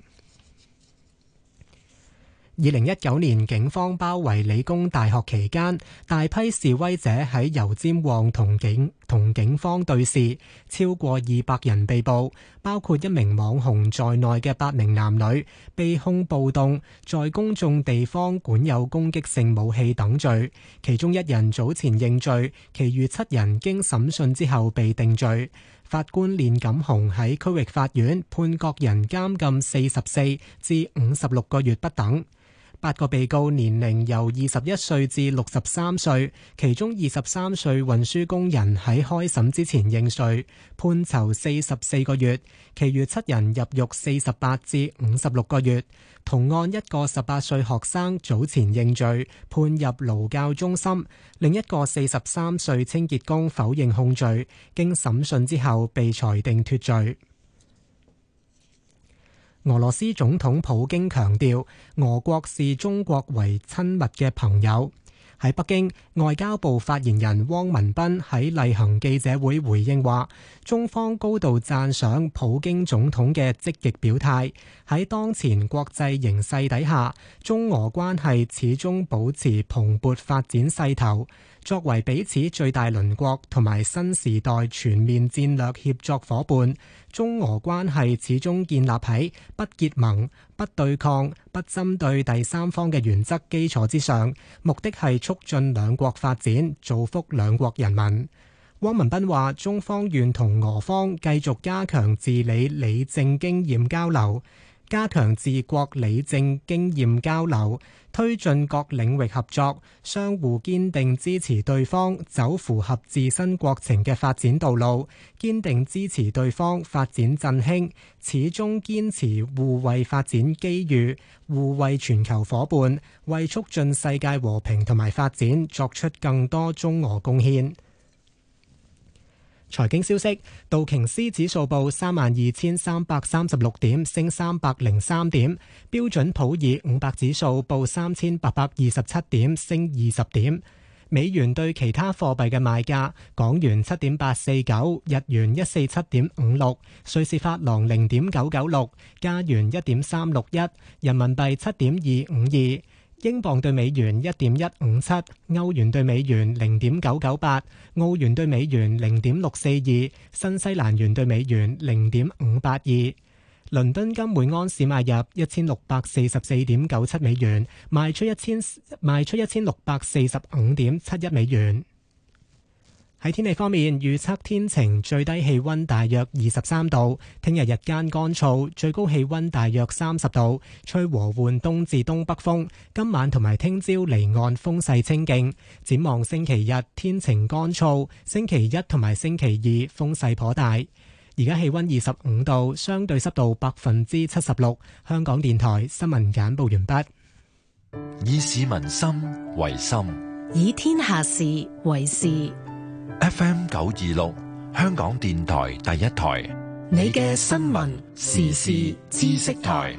二零一九年警方包圍理工大學期間，大批示威者喺油尖旺同警同警方對峙，超過二百人被捕，包括一名網紅在內嘅八名男女被控暴動、在公眾地方管有攻擊性武器等罪，其中一人早前認罪，其餘七人經審訊之後被定罪。法官練錦雄喺區域法院判各人監禁四十四至五十六個月不等。八個被告年齡由二十一歲至六十三歲，其中二十三歲運輸工人喺開審之前認罪，判囚四十四個月，其餘七人入獄四十八至五十六個月。同案一個十八歲學生早前認罪，判入勞教中心，另一個四十三歲清潔工否認控罪，經審訊之後被裁定脫罪。 俄羅斯總統普京強調，俄國視中國為親密嘅朋友。喺北京，外交部發言人汪文斌喺例行記者會回應話，中方高度讚賞普京總統嘅積極表態。喺當前國際形勢底下，中俄關係始終保持蓬勃發展勢頭。作為彼此最大鄰國同埋新時代全面戰略協作夥伴，中俄關係始終建立喺不結盟、不對抗、不針對第三方嘅原則基礎之上，目的係促進兩國發展，造福兩國人民。汪文斌話，中方願同俄方繼續加強治理理政經驗交流，加強治國理政經驗交流，推進各領域合作，相互堅定支持對方走符合自身國情嘅發展道路，堅定支持對方發展振興，始終堅持互惠發展機遇，互惠全球夥伴，為促進世界和平同埋發展作出更多中俄貢獻。財經消息，道瓊斯指數報三萬二千三百三十六點，升三百零三點；標準普爾五百指數報三千八百二十七點，升二十點。美元對其他貨幣嘅賣價：港元七點八四九，日元一四七點五六，瑞士法郎零點九九六，加元一點三六一，人民幣七點二五二。英鎊對美元一點一五七，歐元對美元零點九九八，澳元對美元零點六四二，新西蘭元對美元零點五八二。倫敦金每安士買入一千六百四十四點九七美元，賣出一千賣出一千六百四十五點七一美元。喺天氣方面，預測天晴，最低氣溫大約二十三度。聽日日間乾燥，最高氣溫大約三十度，吹和緩東至東北風。今晚同埋聽朝離岸風勢清勁。展望星期日天晴乾燥，星期一同埋星期二風勢頗大。而家氣溫二十五度，相對濕度百分之七十六。香港電台新聞簡報完畢。 以市民心為心， 以天下事為事。 F M 九二六，香港電台第一台， 你嘅新聞時事知識台。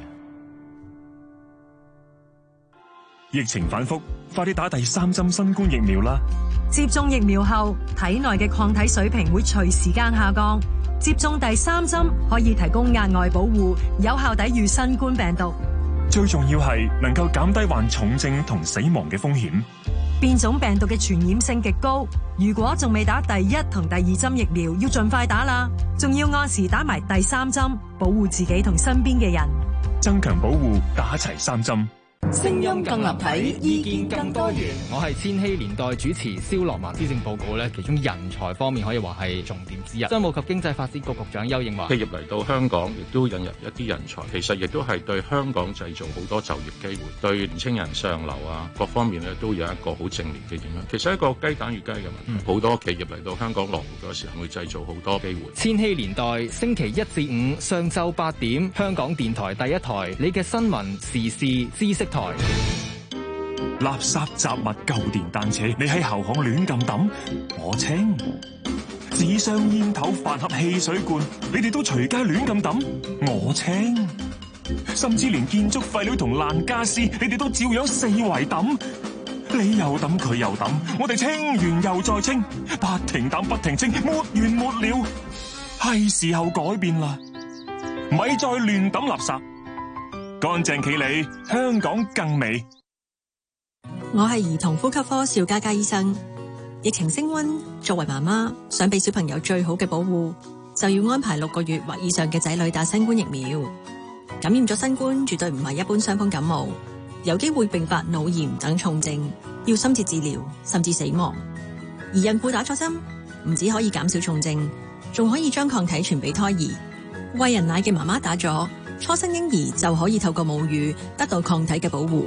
疫情反覆，快啲打第三針新冠疫苗啦！ 接種疫苗後，體內嘅抗體水平會隨時間下降。接種第三針可以提供額外保護，有效抵禦新冠病毒。 最重要係能夠減低患重症同死亡嘅風險。 變種病毒嘅傳染性極高，如果仲未打第一同第二針疫苗，要盡快打啦。仲要按時打埋第三針，保護自己同身邊嘅人， 增強保護，打齊三針。 聲音更立體，意見更多元。 我係千禧年代主持蕭樂文。施政報告咧，其中人才方面可以話係重點之一。商務及經濟發展局局長丘應樺， 企業嚟到香港，亦都引入一啲人才，其實亦都係對香港製造好多就業機會，對年青人上流啊各方面咧都有一個好正面嘅影響。其實係一個雞蛋與雞嘅問題，好、嗯、多企業嚟到香港落戶嘅時候，會製造好多機會。 千禧年代星期一至五上晝八點，香港電台第一台，你嘅新聞時事知識台。 垃圾雜物、舊電單車，你喺後巷亂咁抌，我清；紙箱、煙頭、飯盒、汽水罐，你哋都隨街亂咁抌，我清；甚至連建築廢料同爛家私，你哋都照樣四圍抌，你又抌佢又抌，我哋清完又再清，不停抌不停清，沒完沒了。係時候改變啦，咪再亂抌垃圾，乾淨企理，香港更美。 我係兒童呼吸科邵嘉嘉醫生。疫情升溫，作為媽媽想俾小朋友最好嘅保護，就要安排六個月或以上嘅仔女打新冠疫苗。感染咗新冠絕對唔係一般傷風感冒，有機會併發腦炎等重症，要深切治療甚至死亡。而孕婦打咗針，唔止可以減少重症，仲可以將抗體傳俾胎兒。餵人奶嘅媽媽打咗，初生嬰兒就可以透過母乳得到抗體嘅保護。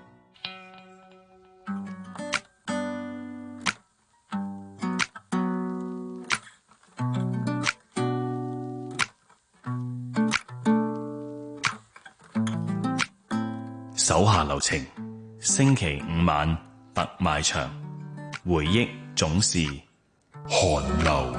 手下留情，星期五晚特賣場，回憶總是寒流。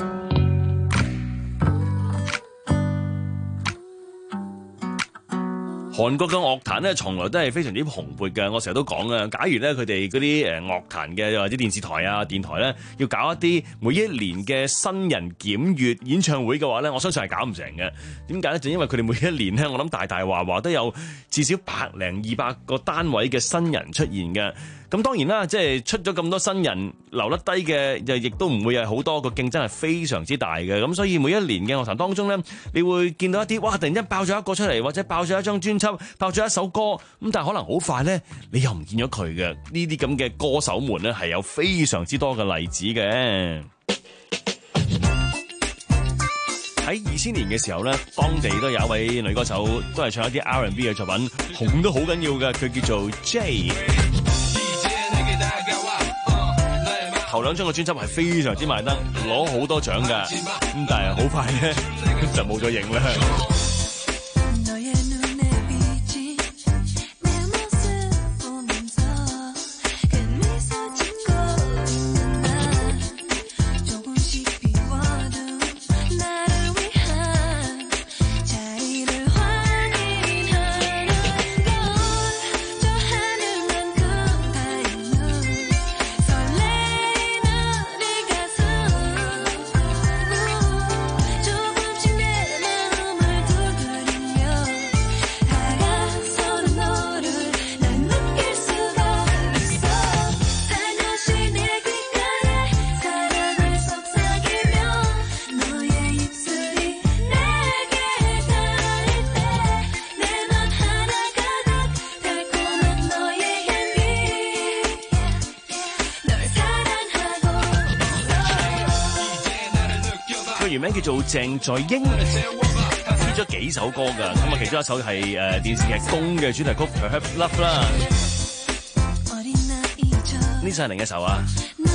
韓國嘅樂壇咧，從來都係非常之蓬勃嘅。我成日都講啊，假如咧佢哋嗰啲誒樂壇嘅或者電視台啊、電台咧，要搞一啲每一年嘅新人檢閱演唱會嘅話咧，我相信係搞唔成嘅。點解咧？就因為佢哋每一年咧，我諗大大話話都有至少百零二百個單位嘅新人出現嘅。咁當然啦，即係出咗咁多新人留得低嘅，就亦都唔會係好多，個競爭係非常之大嘅。咁所以每一年嘅樂壇當中咧，你會見到一啲哇，突然間爆咗一個出嚟，或者爆咗一張專輯，爆咗一首歌，咁但係可能好快咧，你又唔見咗佢嘅。呢啲咁嘅歌手們咧，係有非常之多嘅例子嘅。喺二千年嘅時候咧，當地都有一位女歌手，都係唱一啲 R and B 嘅作品，紅都好緊要嘅，佢叫做 J。頭兩張嘅專輯係非常之賣得，攞好多獎㗎，咁但係好快咧就冇咗影啦。原名叫做鄭在英，編咗幾首歌㗎，咁啊其中一首係誒電視劇《宮》嘅主題曲《Perhaps Love》啦，呢首係另一首啊。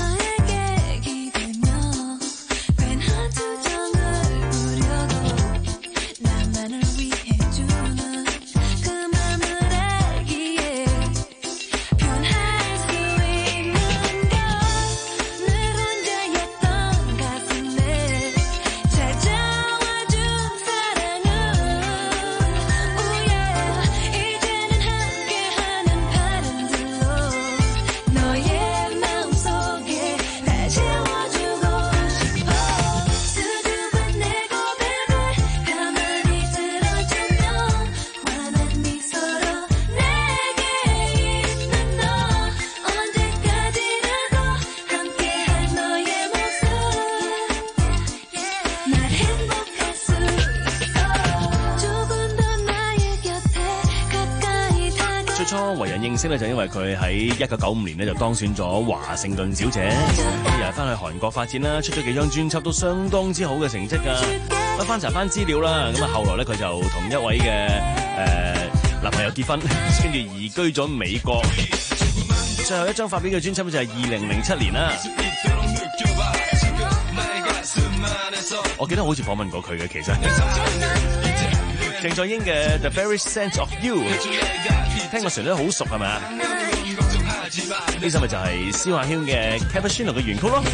初為人認識咧，就因為佢喺一九九五年咧就當選咗華盛頓小姐，又係翻去韓國發展啦，出咗幾張專輯都相當之好嘅成績㗎。我翻查翻資料啦，咁啊後來咧佢就同一位嘅誒男朋友結婚，跟住移居咗美國。最後一張發表嘅專輯就係二零零七年啦。我記得好似訪問過佢嘅，其實鄭在英嘅 The Very Sense of You， 聽個旋律好熟係咪啊？呢首咪就係蕭亞軒嘅 Cappuccino 嘅原曲咯。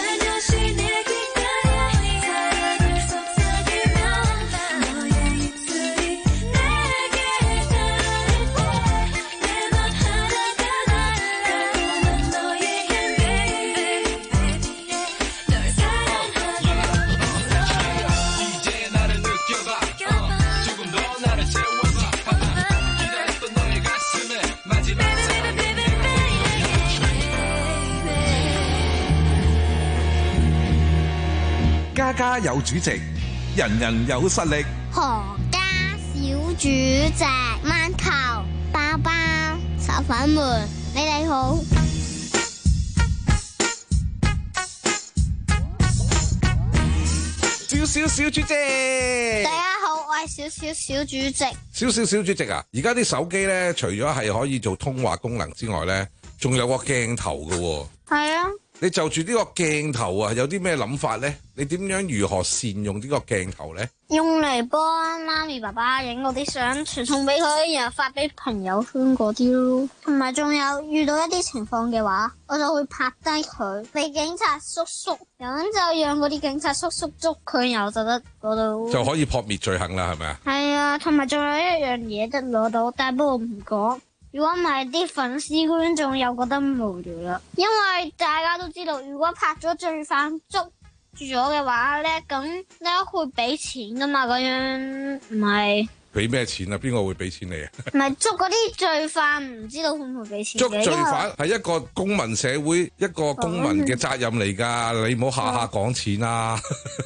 家家有主席，人人有實力。 何家小主席，饅頭包包小粉們，你哋好。 小小小主席， 大家好，我係小小小主席。 小小小主席啊！而家啲手機咧，除咗係可以做通話功能之外咧， 仲有個鏡頭㗎喎。 係啊。 你就住呢個鏡頭啊，有啲咩諗法咧？你點樣如何善用呢個鏡頭咧？ 用嚟幫媽咪爸爸影嗰啲相，傳送俾佢，然後發俾朋友圈嗰啲咯。同埋仲有遇到一啲情況嘅話，我就會拍低佢，俾警察叔叔，咁就讓嗰啲警察叔叔捉佢，然後就得攞到，就可以撲滅罪行啦，係咪啊？ 係啊，同埋仲有一樣嘢得攞到，但係不過唔講。如果唔係啲粉絲觀眾又覺得無聊啦，因為大家都知道，如果拍咗罪犯捉住咗嘅話咧，咁咧會俾錢噶嘛，咁樣唔係俾咩錢啊？邊個會俾錢你啊？ 唔係捉嗰啲罪犯，唔知道會唔會俾錢？ 捉罪犯係一個公民社會一個公民嘅責任嚟㗎，你唔好下下講錢啦。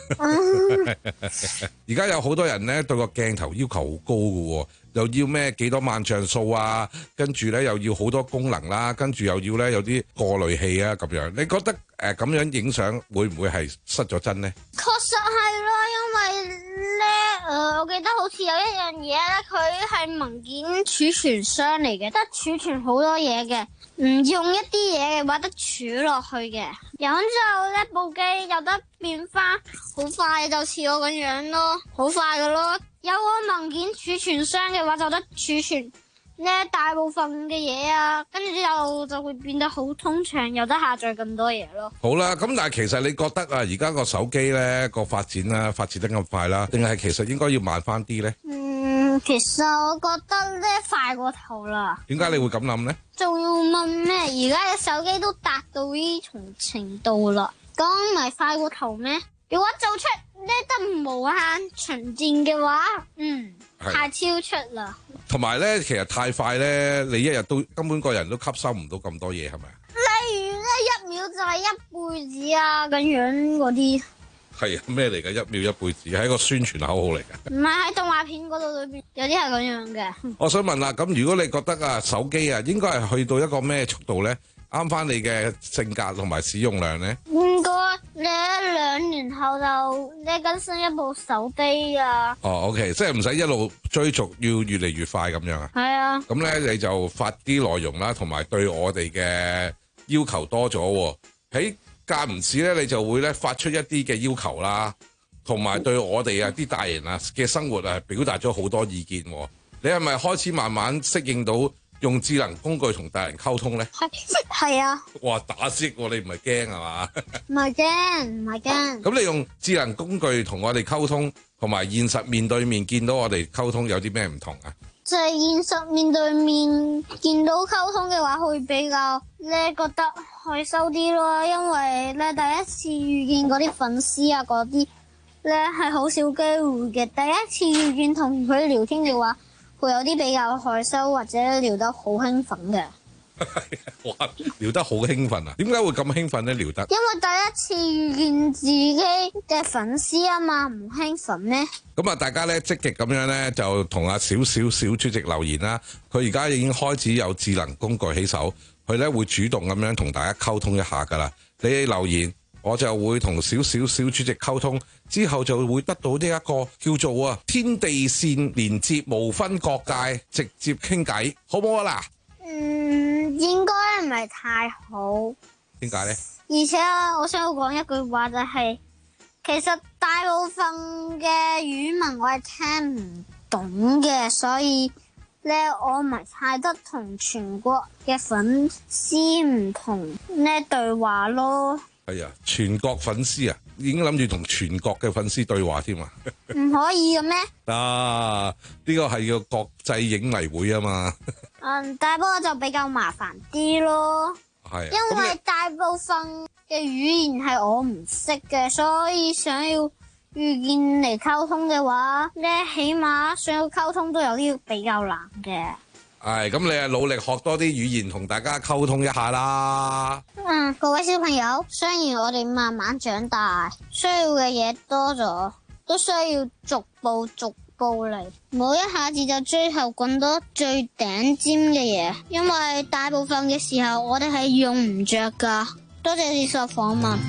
而家有好多人咧對個鏡頭要求好高㗎喎。又要咩幾多萬像素啊，跟住咧又要好多功能啦，跟住又要咧有啲過濾器啊咁樣。你覺得誒咁、呃、樣影相會唔會係失咗真呢？ 確實係咯，因為咧誒、呃，我記得好似有一樣嘢咧，佢係文件儲存箱嚟嘅，得儲存好多嘢嘅，唔用一啲嘢嘅話得儲落去嘅。然後之後咧部機有得變翻好快，就似我咁樣咯，好快㗎咯。有個文件儲存箱嘅話，就得儲存咧大部分嘅嘢啊，跟住之後就會變得好通暢，有得下載更多嘢咯。 好啦，咁但係其實你覺得啊，而家個手機咧個發展啦，發展得咁快啦，定係其實應該要慢翻啲咧？ 嗯，其實我覺得咧快過頭啦。 點解你會咁諗咧？ 仲要問咩？而家嘅手機都達到呢種程度啦，咁咪快過頭咩？如果做出呢得無限循環嘅話，嗯，太超出啦。 同埋咧，其實太快咧，你一日都根本個人都吸收唔到咁多嘢，係咪啊？ 例如咧，一秒就係一輩子啊，咁樣嗰啲。 係啊，咩嚟㗎？一秒一輩子係一個宣傳口號嚟㗎。 唔係喺動畫片嗰度裏邊，有啲係咁樣嘅。 我想問啦，咁如果你覺得啊，手機啊，應該係去到一個咩速度咧？啱翻你嘅性格同埋使用量咧？ 應該你兩年後就你更新一部手機啊。 哦 ，OK， 即係唔使一路追逐，要越嚟越快咁樣啊。 係啊。咁咧你就發啲內容啦，同埋對我哋嘅要求多咗。喺間唔時咧，你就會咧發出一啲嘅要求啦，同埋對我哋啊啲大人啊嘅生活啊表達咗好多意見。你係咪開始慢慢適應到用智能工具同大人溝通咧？ 係係啊！ 哇，打識喎，你唔係驚係嘛？ 唔係驚，唔係驚。 咁你用智能工具同我哋溝通，同埋現實面對面見到我哋溝通有啲咩唔同啊？ 就係現實面對面見到溝通嘅話，會比較咧覺得害羞啲咯，因為咧第一次遇見嗰啲粉絲啊嗰啲咧係好少機會嘅，第一次遇見同佢聊天嘅話，會有啲比較害羞或者聊得好興奮嘅。 哇！聊得好興奮啊？點解會咁興奮咧？聊得因為第一次遇見自己嘅粉絲啊嘛，唔興奮咩？ 咁啊，大家咧積極咁樣咧，就同阿小小小主席留言啦。佢而家已經開始有智能工具起手，佢咧會主動咁樣同大家溝通一下噶啦。你留言，我就會同小小小主席溝通，之後就會得到呢一個叫做啊天地線連接，無分各界，直接傾偈，好唔好啊？嗱， 嗯，應該唔係太好。 點解呢？ 而且我想要講一句話就係、是，其實大部分嘅語文我係聽唔懂嘅，所以咧我唔係太得同全國嘅粉絲唔同咧對話咯。 係啊，全國粉絲啊，已經諗住同全國嘅粉絲對話添啊！ 唔可以嘅咩？ 啊，呢個係個國際影迷會啊嘛。 嗯，但不過就比較麻煩啲咯。係、啊，因為大部分嘅語言係我唔識嘅，所以想要遇見嚟溝通嘅話咧，起碼想要溝通都有啲比較難嘅。 係，咁你啊努力學多啲語言同大家溝通一下啦。 嗯，各位小朋友，雖然我哋慢慢長大，需要嘅嘢多咗，都需要逐步逐步嚟，唔好一下子就追求咁多最頂尖嘅嘢，因為大部分嘅時候我哋係用唔着噶。多謝接受訪問。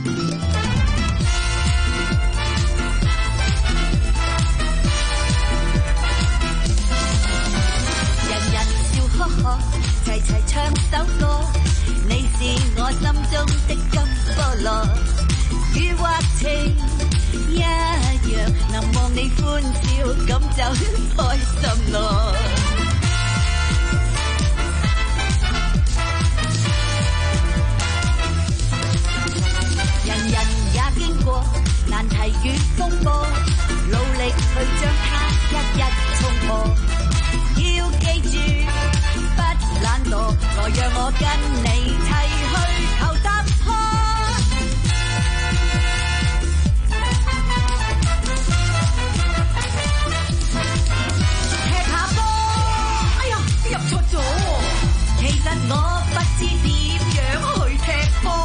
齊齊唱首歌， 笑，咁就開心咯。人人也經過難題與風波，努力去將它一一衝破。要記住不懶惰，來讓我跟你齊去求突破。踢下波，哎呀入錯咗喎！其實我不知點樣去踢波。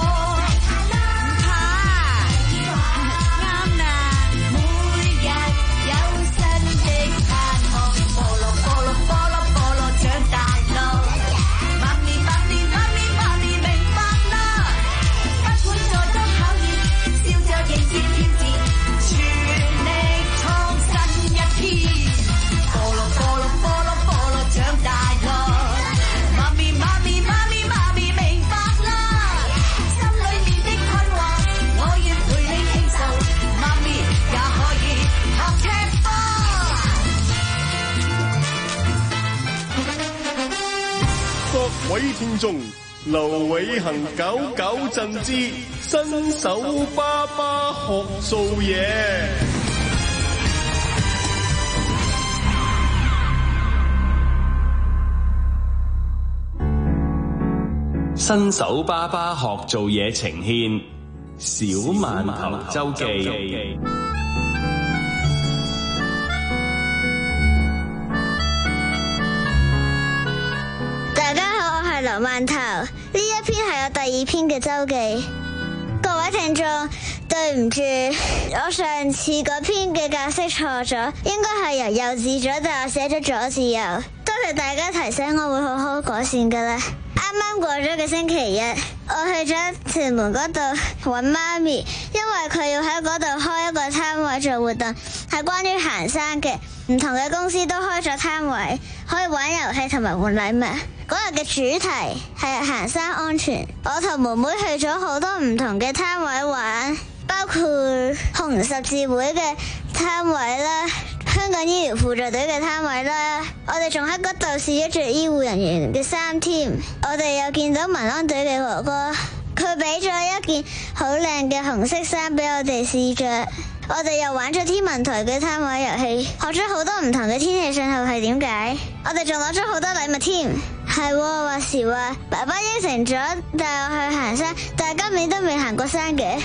各位聽眾，劉偉恒九九贈之新手爸爸學做嘢。 新手爸爸學做嘢呈獻小饅頭周記。 大家好，我係劉饅頭，呢一篇係我第二篇嘅周記。各位聽眾，對唔住，我上次嗰篇嘅格式錯咗，應該係由右至左，但我寫咗左至右。多謝大家提醒，我會好好改善噶啦。啱啱過咗嘅星期一，我去咗屯門嗰度揾媽咪，因為佢要喺嗰度開一個攤位做活動，係關於行山嘅。唔同嘅公司都開咗攤位，可以玩遊戲同埋換禮物。嗰日嘅主題係行山安全，我同妹妹去咗好多唔同嘅攤位玩，包括紅十字會嘅攤位啦，香港醫療輔助隊嘅攤位啦，我哋仲喺嗰度試咗着醫護人員嘅衫添。我哋又見到民安隊嘅哥哥，佢俾咗一件好靚嘅紅色衫俾我哋試着。我哋又玩咗天文台嘅攤位遊戲，學咗好多唔同嘅天氣信號係點解。我哋仲攞咗好多禮物添。係話時話，爸爸應承咗帶我去行山，但係今年都未行過山嘅。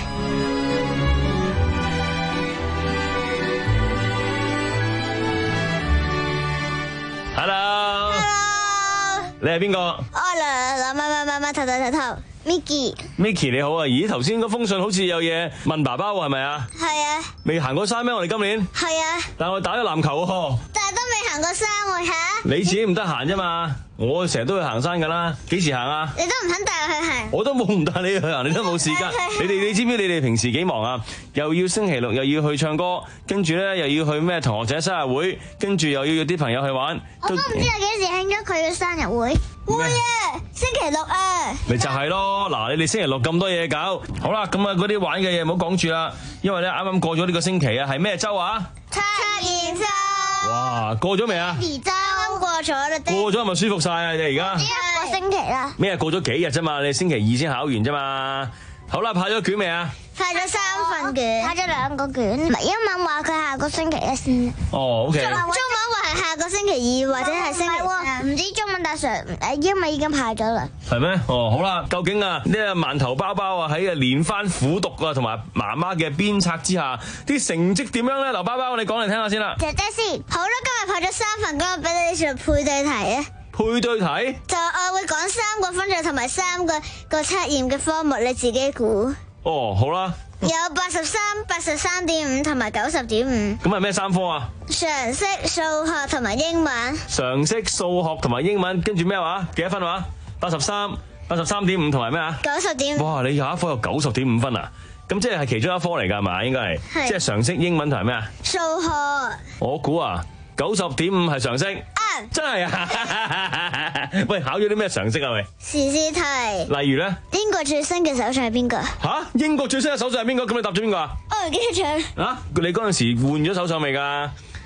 Hello， Hello， 你係邊個？ 我嚟嚟，媽媽媽媽頭頭頭頭 ，Mickey。Mickey 你好啊，咦頭先嗰封信好似有嘢問爸爸喎，係咪啊？ 係啊。 未行過山咩？我哋今年？ 係啊。 但係我哋打咗籃球喎。 但係都未行過山喎嚇。 你自己唔得閒啫嘛，我成日都去行山㗎啦，幾時行啊？ 你都唔肯帶我去行。 我都冇唔帶你去行，你都冇時間。你哋你知唔知你哋平時幾忙啊？又要星期六又要去唱歌，跟住咧又要去咩同學仔生日會，跟住又要約啲朋友去玩。 我都唔知有幾時慶祝佢嘅生日會。會啊，星期六啊。 咪就係咯，嗱，你哋星期六咁多嘢搞，好啦，咁啊嗰啲玩嘅嘢唔好講住啦，因為咧啱啱過咗呢個星期啊，係咩週啊？ 七二週。 哇，過咗未啊？ 二週過咗啦。 過咗係咪舒服晒啊？你哋而家？ 一個星期啦。 咩啊？過咗幾日啫嘛？你星期二先考完啫嘛？好啦，派咗卷未啊？ 派咗三份卷，派咗兩個卷。唔係英文話佢下個星期一先。 哦 ，OK。 中文話係下個星期二或者係星期三。唔知中文大常誒英文已經派咗啦。 係咩？哦，好啦，究竟啊呢個饅頭包包啊喺啊連番苦讀啊同埋媽媽嘅鞭策之下，啲成績點樣咧？劉包包，你講嚟聽下先啦。 姐姐先，好啦，今日派咗三份，咁我俾你做配對題啊。 配對題？ 就我會講三個分數同埋三個個測驗嘅科目，你自己估。 哦，好啦。 有八十三、八十三點五同埋九十點五。 咁係咩三科啊？ 常識、數學同埋英文。 常識、數學同埋英文，跟住咩話？幾多分話？八十三、八十三點五同埋咩啊？ 九十點五。 哇！你有一科有九十點五分啊？咁即係係其中一科嚟㗎嘛？應該係。係。即係常識、英文同埋咩啊？ 數學。我估啊，九十點五係常識。真係啊！喂，考咗啲咩常識啊？喂， 時事題。 例如咧， 英國最新嘅首相係邊個？ 吓，英國最新嘅首相係邊個？咁你答咗邊個啊？ 我唔記得咗。 啊，你嗰陣時換咗首相未噶？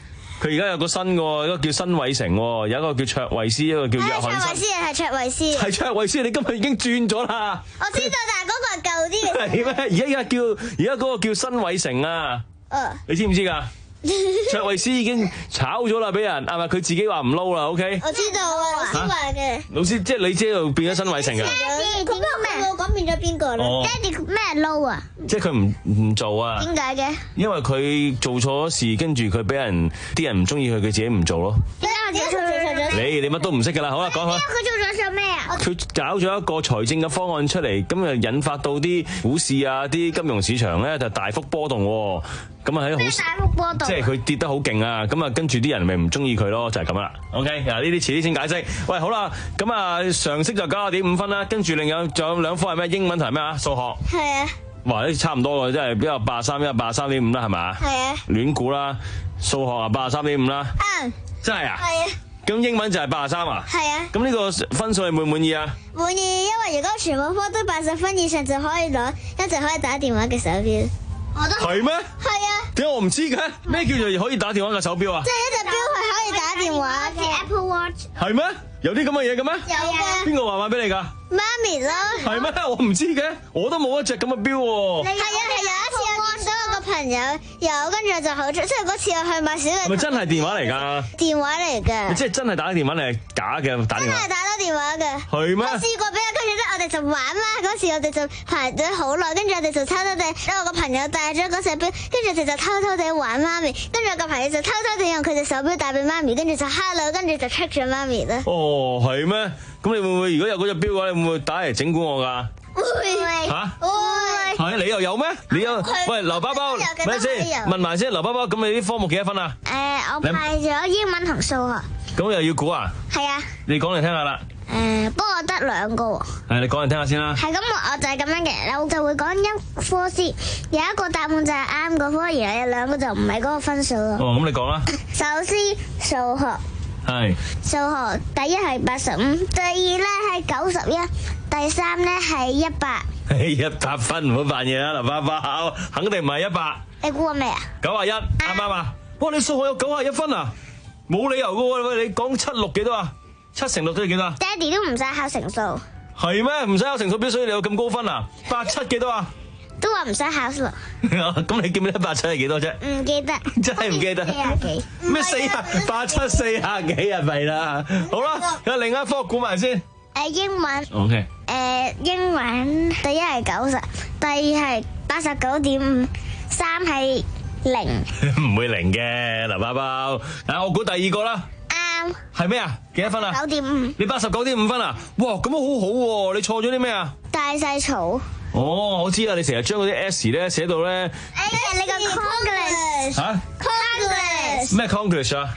佢而家有個新嘅，一個叫新偉成，有一個叫卓慧思，一個叫約翰森。 係卓慧思，係卓慧思。 係卓慧思，你今日已經轉咗啦。 我知道，但係嗰個係舊啲嘅。 係咩？而家而家叫而家嗰個叫新偉成啊。 嗯。 你知唔知㗎？卓慧思已經炒咗啦，俾人係咪？佢自己話唔撈啦 ，OK？ 我知道啊，老師話嘅。 老師即係你知道變咗新偉成㗎。 爹哋，點解咩？我講變咗邊個咧？爹哋咩撈啊？ 即係佢唔唔做啊？ 點解嘅？ 因為佢做錯事，跟住佢俾人啲人唔中意佢，佢自己唔做咯。 點解我自己做錯咗？ 你你乜都唔識㗎啦，好啦，講下。 佢做咗咩啊？ 佢搞咗一個財政嘅方案出嚟，咁啊引發到啲股市啊、啲金融市場咧就大幅波動喎。咁啊喺好大幅波動， 即係佢跌得好勁啊！咁啊跟住啲人咪唔中意佢咯，就係咁啦。OK，嗱呢啲遲啲先解釋。喂，好啦，咁啊常識就九十點五分啦，跟住另有仲有兩科係咩？英文同係咩啊？數學。係啊。哇！呢差唔多喎，即係比較八十三，一個八十三點五啦，係咪？係啊。亂估啦，數學啊八十三點五啦。嗯。真係啊？係啊。咁英文就係八十三啊？係啊。咁呢個分數你滿唔滿意啊？ 滿意，因為如果全部科都八十分以上就可以攞一隻可以打電話嘅手錶。我都係咩？ 係啊。 點解我唔知嘅？咩叫做可以打電話嘅手錶啊？ 即係一隻錶係可以打電話嘅 Apple Watch。 係咩？有啲咁嘅嘢嘅咩？ 有啊。邊個話買俾你㗎？ 媽咪咯。 係咩？我唔知嘅，我都冇一隻咁嘅錶喎。 係啊，係有一次我見到我個朋友有，跟住我就好中意，即係嗰次我去買小禮。 係咪真係電話嚟㗎？ 電話嚟㗎。 即係真係打電話定係假嘅打電話？ 真係打到電話㗎。 係咩？ 我試過俾佢，跟住咧我哋就玩啦。嗰時我哋就排咗好耐，跟住我哋就偷偷地，因為我個朋友帶咗嗰隻錶，跟住我哋就偷偷地玩媽咪，跟住我個朋友就偷偷地用佢隻手錶帶俾媽咪，跟住就 hello，跟住就 check 咗媽咪啦。 哦，係咩？咁你會唔會如果有嗰隻錶嘅話，你會唔會打嚟整蠱我㗎？ 會嚇會係你又有咩？你有喂劉包包，咪先問埋先，劉包包咁你啲科目幾多分啊？ 誒，我派咗英文同數學。 咁又要估啊？ 係啊。 你講嚟聽下啦。 誒，不過我得兩個喎。 係你講嚟聽下先啦。 係咁，我就係咁樣嘅，我就會講一科先，有一個答案就係啱嗰科，而有兩個就唔係嗰個分數咯。 哦，咁你講啦。 首先數學。 係。 數學第一係八十五，第二咧係九十一，第三咧係一百。 一百分唔好扮嘢啦，劉包包，肯定唔係一百。 你估過咩啊？ 九啊一，啱唔啱啊？哇！你數學有九啊一分啊？冇理由噶喎！喂，你講七六幾多啊？七乘六都係幾多啊？ 爹哋都唔使考乘數。 係咩？唔使考乘數表，所以你有咁高分啊？八七幾多啊？ 都話唔使考數。 咁你記唔記得八七係幾多啫？ 唔記得。 真係唔記得。四廿幾。咩四啊？八七四廿幾啊？咪啦。好啦，有另一科估埋先。 誒，英文。 O K。 誒，英文第一係九十，第二係八十九點五，三係零。 唔會零嘅，劉包包。嗱，我估第二個啦。 啱。 係咩啊？幾多分啊？ 九點五。 你八十九點五分啊？哇，咁啊好好喎！你錯咗啲咩啊？ 大細草。 哦，我知啊！你成日將嗰啲 S 咧寫到咧。 誒，你個 Conglish。 嚇 ？Conglish。 咩 Conglish 啊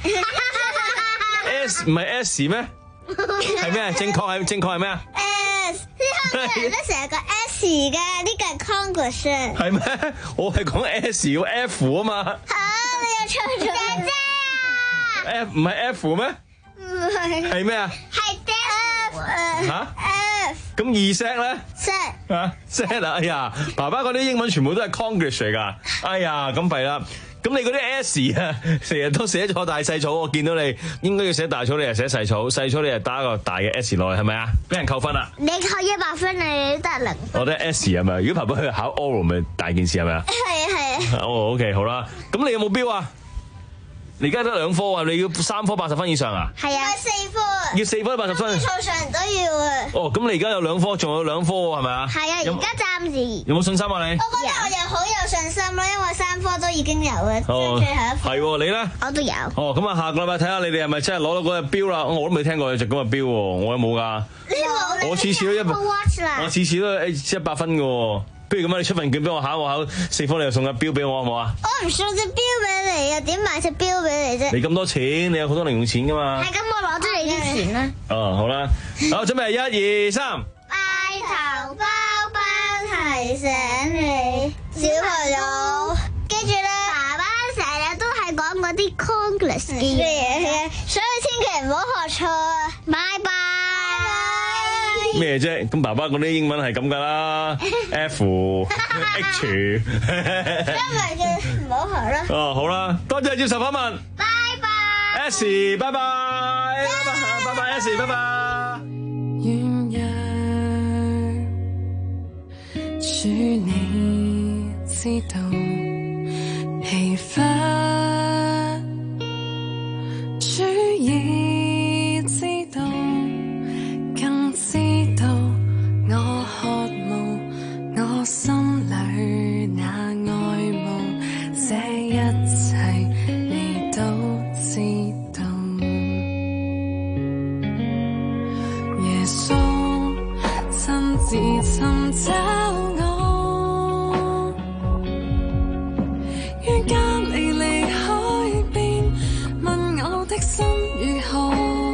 ？S 唔係 S 咩？係咩？正確係正確係咩啊 ？S， 啲香港人都成日講 S 嘅，呢個係 Conglish。 係咩？我係講 S 個 F 啊嘛。 嚇！你又錯咗。姐姐啊 ！F 唔係 F 咩？ 唔係。 係咩啊？ 係 F。嚇 ？F。 咁二 set 咧 ？set。 嚇 set 啊！哎呀，爸爸嗰啲英文全部都係 Conglish 嚟㗎。哎呀，咁弊啦。咁你嗰啲 S 啊，成日都寫錯大細草，我見到你應該要寫大草，你又寫細草，細草你又打個大嘅 S 落去，係咪啊？俾人扣分啦！ 你扣一百分，你得零。 我得 S 係咪？如果爸爸去考 oral 咪大件事係咪啊？ 係啊係啊。 哦 OK 好啦，咁你有冇標啊？你而家得兩科啊，你要三科八十分以上啊？ 係啊，四科啊。 要四科八十分。 數上都要啊。哦， 咁你而家有兩科，仲有兩科喎，係咪啊？ 係啊，而家暫時。 有冇信心啊你？ 我覺得我又好有信心啦，因為三科都已經有啦，即係最後一科。 係喎，你咧？ 我都有。 哦，咁啊，下個禮拜睇下你哋係咪真係攞到嗰隻錶啦？我都未聽過有隻咁嘅錶喎，我有冇㗎？ 你冇？ 我次次都一百，我次次都誒一百分嘅喎。不如咁啊，你出份卷俾我考，我考四科，你又送個錶俾我好唔好啊？ 我唔送隻錶俾你啊，點買隻錶俾你啫？ 你咁多錢，你有好多零用錢噶嘛？ 係咁，我攞咗你啲錢啦。 哦，好啦，好，準備一二三。 拜頭包包提醒你，小朋友記住啦，爸爸成日都係講嗰啲 Conglish 嘅嘢，所以千祈唔好學錯啊！拜拜。 咩啫？咁爸爸嗰啲英文係咁噶啦 ，F H。 因為嘅唔好學啦。 哦，好啦，多謝接受訪問。 拜拜。 ，S， 拜拜，拜拜，拜拜 ，S， 拜拜。 願讓主你知道，疲乏主已知道，更知道我渴慕，我心裏那愛慕，這一切你都知道。耶穌親自尋找我，於加利利海邊問我的心如何，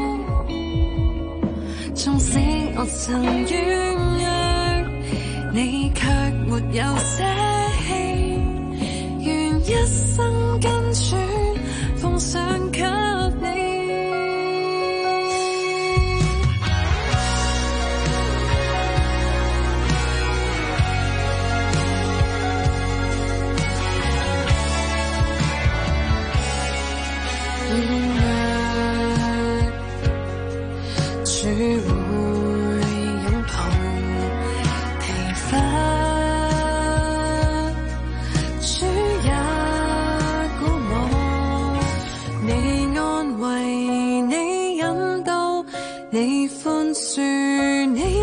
縱使我曾軟弱，你卻沒有捨棄，願一生跟全奉上給你。主會擁抱疲乏，主也鼓舞，你安慰，你引導，你寬恕，你